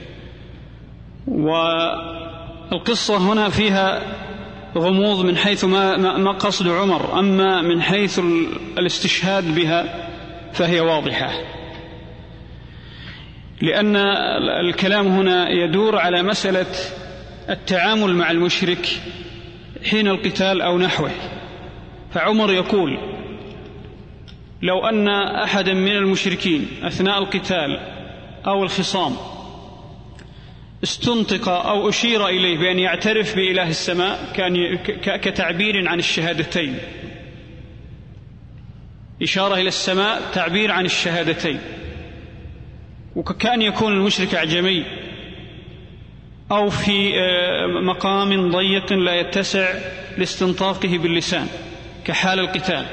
والقصة هنا فيها غموض من حيث ما, ما قصد عمر، أما من حيث الاستشهاد بها فهي واضحة، لأن الكلام هنا يدور على مسألة التعامل مع المشرك حين القتال أو نحوه. فعمر يقول لو أن أحدا من المشركين أثناء القتال أو الخصام استنطق أو أشير إليه بأن يعترف بإله السماء كان كتعبير عن الشهادتين، إشارة إلى السماء تعبير عن الشهادتين، وكأن يكون المشرك أعجمي أو في مقام ضيق لا يتسع لاستنطاقه باللسان كحال القتال.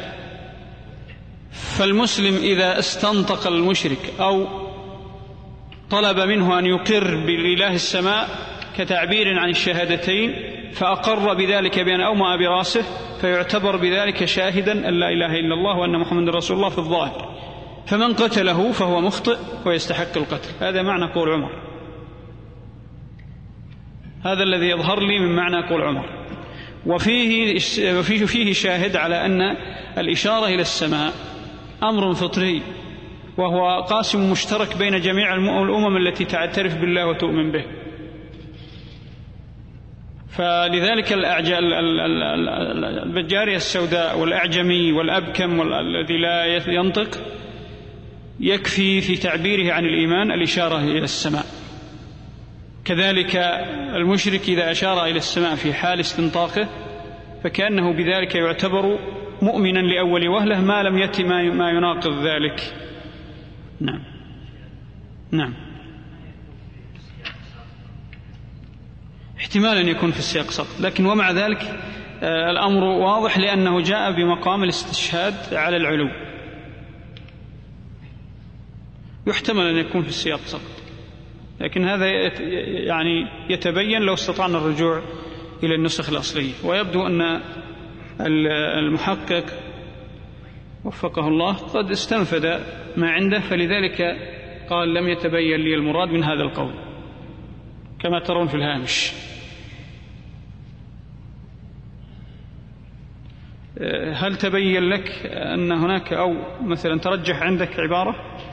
فالمسلم إذا استنطق المشرك أو طلب منه أن يقر بالإله السماء كتعبير عن الشهادتين فأقر بذلك بأن أومأ براسه، فيعتبر بذلك شاهدا أن لا إله إلا الله وأن محمد رسول الله في الظاهر، فمن قتله فهو مخطئ ويستحق القتل. هذا معنى قول عمر، هذا الذي يظهر لي من معنى قول عمر. وفيه فيه شاهد على أن الإشارة إلى السماء أمر فطري، وهو قاسم مشترك بين جميع الأمم التي تعترف بالله وتؤمن به. فلذلك الجارية السوداء والأعجمي والأبكم والذي لا ينطق يكفي في تعبيره عن الإيمان الإشارة إلى السماء. كذلك المشرك إذا أشار إلى السماء في حال استنطاقه فكأنه بذلك يعتبر مؤمنا لأول وهلة ما لم يأتي ما يناقض ذلك. نعم نعم احتمال أن يكون في السياق سقط، لكن ومع ذلك آه الأمر واضح لأنه جاء بمقام الاستشهاد على العلو، يحتمل أن يكون في السياق سقط، لكن هذا يعني يتبين لو استطعنا الرجوع إلى النسخ الأصلية. ويبدو أن المحقق وفقه الله قد استنفد ما عنده، فلذلك قال لم يتبين لي المراد من هذا القول كما ترون في الهامش. هل تبين لك أن هناك أو مثلا ترجح عندك عبارة؟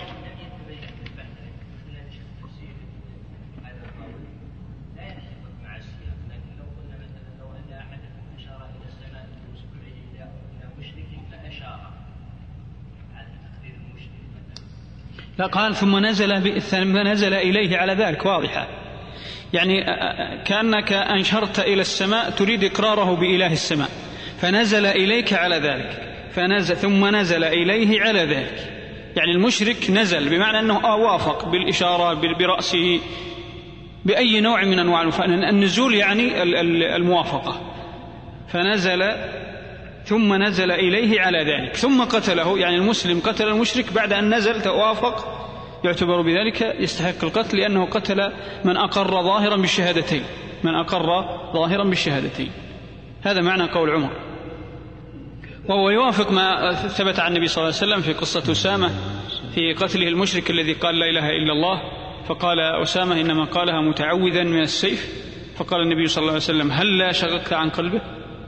لا، قال ثم نزل, ثم نزل إليه على ذلك، واضحة، يعني كأنك أنشرت إلى السماء تريد إقراره بإله السماء، فنزل إليك على ذلك، فنزل ثم نزل إليه على ذلك، يعني المشرك نزل بمعنى أنه وافق بالإشارة برأسه بأي نوع من أنواع النزول، يعني الموافقة، فنزل ثم نزل إليه على ذلك ثم قتله، يعني المسلم قتل المشرك بعد أن نزل توافق، يعتبر بذلك يستحق القتل لأنه قتل من أقر ظاهرا بالشهادتين، من أقر ظاهرا بالشهادتين. هذا معنى قول عمر، وهو يوافق ما ثبت عن النبي صلى الله عليه وسلم في قصة أسامة في قتله المشرك الذي قال لا إله إلا الله، فقال أسامة إنما قالها متعوذا من السيف، فقال النبي صلى الله عليه وسلم هل لا شغلت عن قلبه،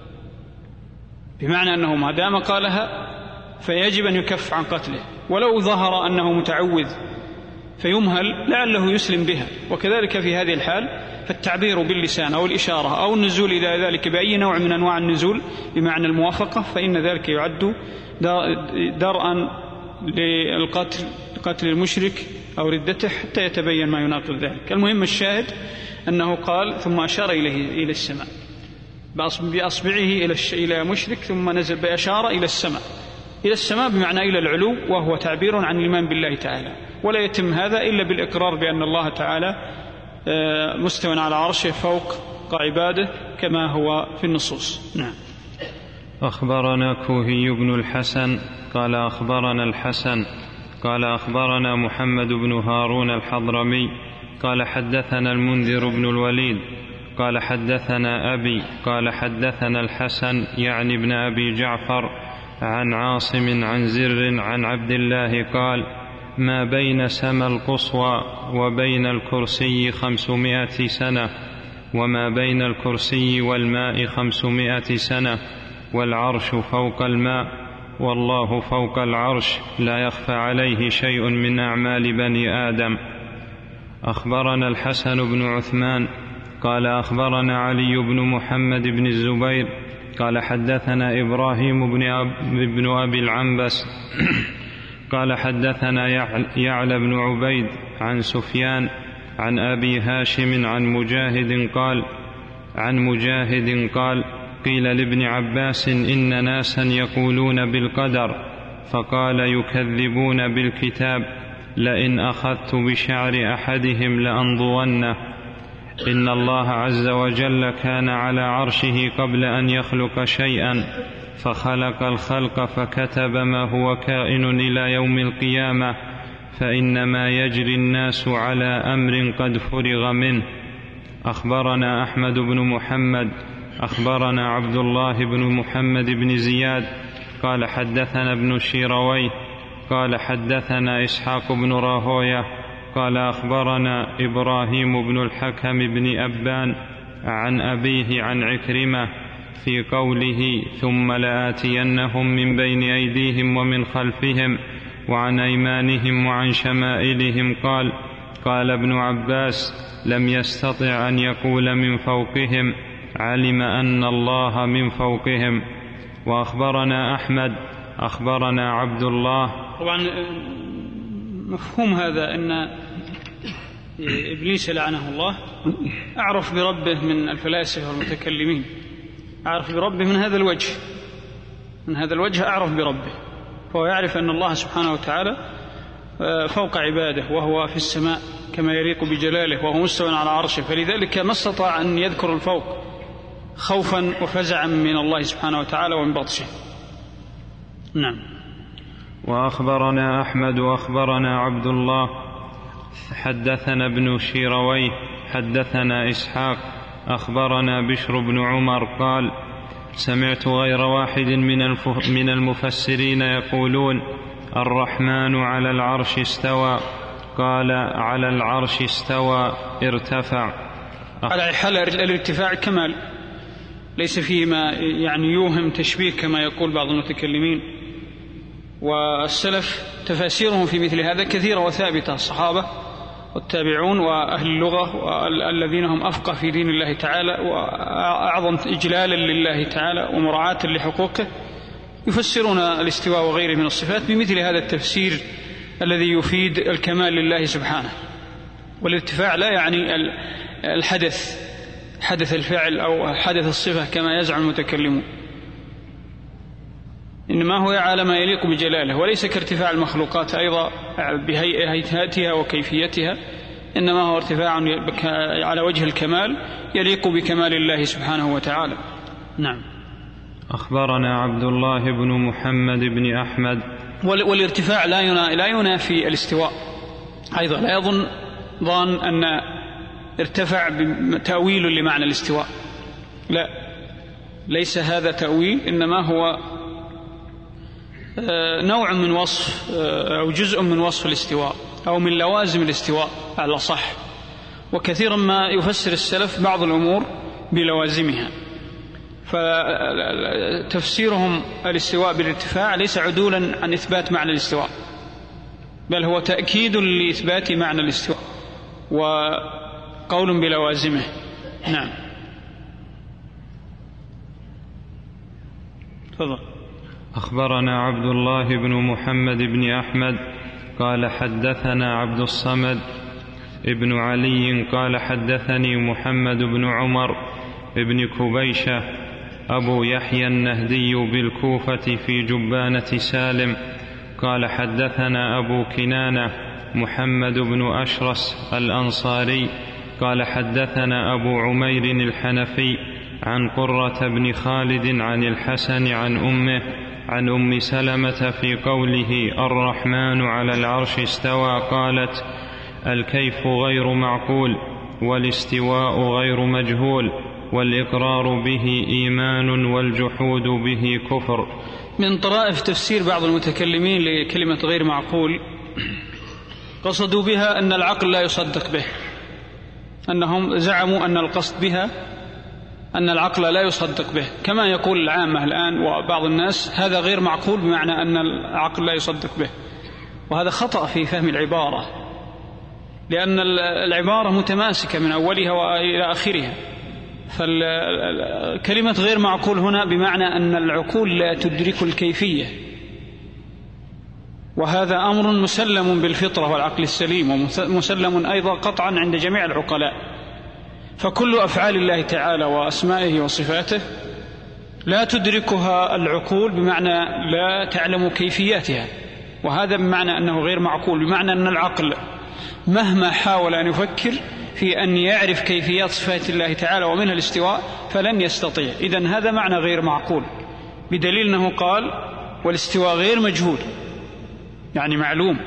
بمعنى أنه ما دام قالها فيجب أن يكف عن قتله، ولو ظهر أنه متعوذ فيمهل لعله يسلم بها. وكذلك في هذه الحال فالتعبير باللسان أو الإشارة أو النزول إلى ذلك بأي نوع من أنواع النزول بمعنى الموافقة، فإن ذلك يعد درءا للقتل، قتل المشرك أو ردته حتى يتبين ما يناقض ذلك. المهم الشاهد أنه قال ثم أشار إليه إلى السماء بأصبعه إلى إلى مشرك، ثم نزل بأشار إلى السماء، إلى السماء بمعنى إلى العلو، وهو تعبير عن الإيمان بالله تعالى، ولا يتم هذا إلا بالإقرار بأن الله تعالى مستوى على عرشه فوق عباده كما هو في النصوص. نعم. أخبرنا كوهي بن الحسن قال أخبرنا الحسن قال أخبرنا محمد بن هارون الحضرمي قال حدثنا المنذر بن الوليد قال حدثنا أبي قال حدثنا الحسن يعني ابن أبي جعفر عن عاصم عن زر عن عبد الله قال ما بين سما القصوى وبين الكرسي خمسمائة سنة، وما بين الكرسي والماء خمسمائة سنة، والعرش فوق الماء، والله فوق العرش، لا يخفى عليه شيء من أعمال بني آدم. أخبرنا الحسن بن عثمان قال أخبرنا علي بن محمد بن الزبير قال حدثنا إبراهيم بن, أب بن أبي العنبس قال حدثنا يعلى بن عبيد عن سفيان عن أبي هاشم عن مجاهد قال عن مجاهد قال قيل لابن عباس إن ناسا يقولون بالقدر، فقال يكذبون بالكتاب، لئن أخذت بشعر أحدهم لأنضونه. إن الله عز وجل كان على عرشه قبل أن يخلق شيئا، فخلق الخلق فكتب ما هو كائن إلى يوم القيامة، فإنما يجري الناس على أمر قد فرغ منه. أخبرنا أحمد بن محمد أخبرنا عبد الله بن محمد بن زياد قال حدثنا ابن شيرويه قال حدثنا إسحاق بن راهويه قال أخبرنا إبراهيم بن الحكم بن أبان عن أبيه عن عكرمة في قوله ثم لآتينهم من بين أيديهم ومن خلفهم وعن أيمانهم وعن شمائلهم قال قال ابن عباس لم يستطع أن يقول من فوقهم علم أن الله من فوقهم. وأخبرنا أحمد أخبرنا عبد الله. طبعا مفهوم هذا أن إبليس لعنه الله أعرف بربه من الفلاسفة والمتكلمين، أعرف بربه من هذا الوجه، من هذا الوجه أعرف بربه، فهو يعرف أن الله سبحانه وتعالى فوق عباده وهو في السماء كما يليق بجلاله وهو مستوى على عرشه، فلذلك ما استطاع أن يذكر الفوق خوفا وفزعا من الله سبحانه وتعالى ومن بطشه. نعم. وأخبرنا أحمد وأخبرنا عبد الله حدثنا ابن شيرويه حدثنا إسحاق أخبرنا بشر بن عمر قال سمعت غير واحد من المفسرين يقولون الرحمن على العرش استوى، قال على العرش استوى ارتفع. على حال الارتفاع كمال، ليس فيه ما يعني يوهم تشبيه كما يقول بعض المتكلمين، والسلف تفاسيرهم في مثل هذا كثيرة وثابتة، الصحابة والتابعون وأهل اللغة والذين هم أفقه في دين الله تعالى وأعظم إجلالا لله تعالى ومراعاة لحقوقه يفسرون الاستواء وغيره من الصفات بمثل هذا التفسير الذي يفيد الكمال لله سبحانه. والارتفاع لا يعني الحدث، حدث الفعل أو حدث الصفة كما يزعم المتكلمون، إنما هو على ما يليق بجلاله، وليس كارتفاع المخلوقات أيضا بهيئتها وكيفيتها، إنما هو ارتفاع على وجه الكمال يليق بكمال الله سبحانه وتعالى. نعم. أخبرنا عبد الله بن محمد بن أحمد. والارتفاع لا ينافي الاستواء أيضا، لا يظن ظن أن ارتفع تأويل لمعنى الاستواء، لا، ليس هذا تأويل، إنما هو نوع من وصف أو جزء من وصف الاستواء أو من لوازم الاستواء على صح. وكثيرا ما يفسر السلف بعض الأمور بلوازمها، فتفسيرهم الاستواء بالارتفاع ليس عدولا عن إثبات معنى الاستواء، بل هو تأكيد لإثبات معنى الاستواء وقول بلوازمه. نعم. تفضل. أخبرنا عبد الله بن محمد بن أحمد قال حدثنا عبد الصمد ابن علي قال حدثني محمد بن عمر ابن كبيشة أبو يحيى النهدي بالكوفة في جبانة سالم قال حدثنا أبو كنانة محمد بن أشرس الأنصاري قال حدثنا أبو عمير الحنفي عن قرة بن خالد عن الحسن عن أمه عن أم سلمة في قوله الرحمن على العرش استوى قالت الكيف غير معقول والاستواء غير مجهول والإقرار به إيمان والجحود به كفر. من طرائف تفسير بعض المتكلمين لكلمة غير معقول قصدوا بها أن العقل لا يصدق به، أنهم زعموا أن القصد بها أن العقل لا يصدق به، كما يقول العامة الآن وبعض الناس هذا غير معقول بمعنى أن العقل لا يصدق به، وهذا خطأ في فهم العبارة، لأن العبارة متماسكة من أولها وإلى آخرها، فالكلمة غير معقول هنا بمعنى أن العقول لا تدرك الكيفية، وهذا أمر مسلم بالفطرة والعقل السليم، ومسلم أيضا قطعا عند جميع العقلاء. فكل أفعال الله تعالى وأسمائه وصفاته لا تدركها العقول بمعنى لا تعلم كيفياتها، وهذا بمعنى أنه غير معقول، بمعنى أن العقل مهما حاول أن يفكر في أن يعرف كيفيات صفات الله تعالى ومنها الاستواء فلن يستطيع. إذن هذا معنى غير معقول، بدليل أنه قال والاستواء غير مجهول، يعني معلوم،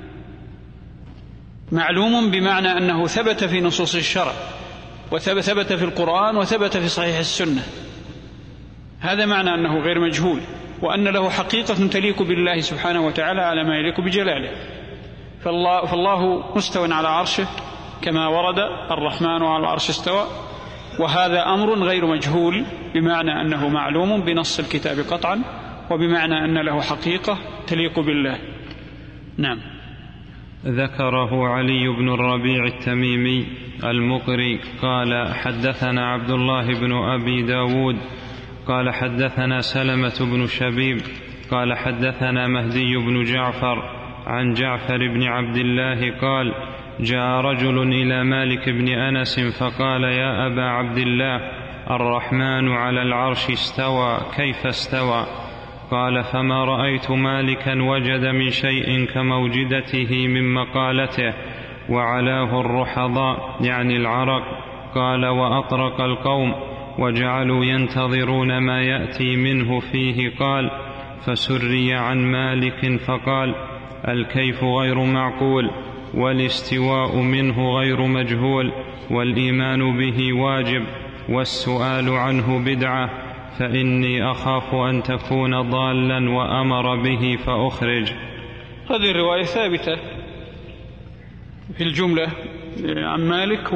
معلوم بمعنى أنه ثبت في نصوص الشرع وثبت في القرآن وثبت في صحيح السنة، هذا معنى أنه غير مجهول، وأن له حقيقة تليق بالله سبحانه وتعالى على ما يليق بجلاله. فالله, فالله مستوى على عرشه كما ورد الرحمن على العرش استوى، وهذا أمر غير مجهول بمعنى أنه معلوم بنص الكتاب قطعا، وبمعنى أن له حقيقة تليق بالله. نعم. ذكره علي بن الربيع التميمي المقري قال حدثنا عبد الله بن أبي داود قال حدثنا سلمة بن شبيب قال حدثنا مهدي بن جعفر عن جعفر بن عبد الله قال جاء رجل إلى مالك بن أنس فقال يا أبا عبد الله الرحمن على العرش استوى كيف استوى؟ قال فما رأيت مالكا وجد من شيء كموجدته من مقالته وعلاه الرحضاء يعني العرق. قال وأطرق القوم وجعلوا ينتظرون ما يأتي منه فيه. قال فسري عن مالك فقال الكيف غير معقول والاستواء منه غير مجهول والإيمان به واجب والسؤال عنه بدعة فإني أخاف أن تكون ضالا وأمر به فأخرج. هذه الرواية ثابتة في الجملة عن مالك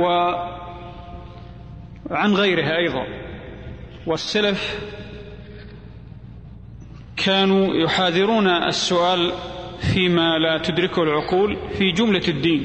وعن غيرها أيضا. والسلف كانوا يحاذرون السؤال فيما لا تدركه العقول في جملة الدين،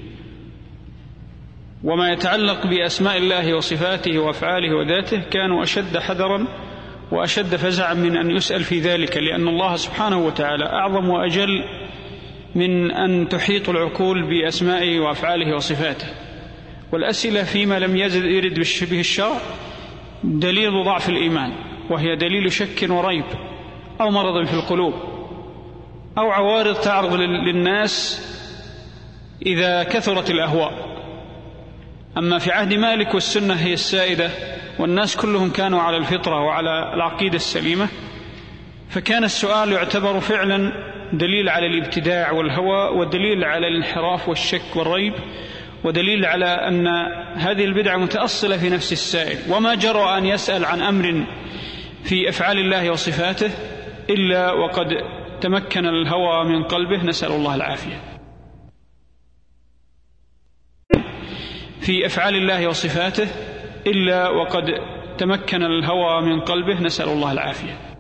وما يتعلق بأسماء الله وصفاته وأفعاله وذاته كانوا أشد حذرا وأشد فزعا من أن يسأل في ذلك، لأن الله سبحانه وتعالى أعظم وأجل من أن تحيط العقول بأسمائه وأفعاله وصفاته. والأسئلة فيما لم يرد به الشرع دليل ضعف الإيمان، وهي دليل شك وريب أو مرض في القلوب أو عوارض تعرض للناس إذا كثرت الأهواء. أما في عهد مالك والسنة هي السائدة والناس كلهم كانوا على الفطرة وعلى العقيدة السليمة، فكان السؤال يعتبر فعلا دليل على الابتداع والهوى، ودليل على الانحراف والشك والريب، ودليل على أن هذه البدعة متأصلة في نفس السائل. وما جرى أن يسأل عن أمر في أفعال الله وصفاته إلا وقد تمكن الهوى من قلبه، نسأل الله العافية، في أفعال الله وصفاته إلا وقد تمكن الهوى من قلبه، نسأل الله العافية.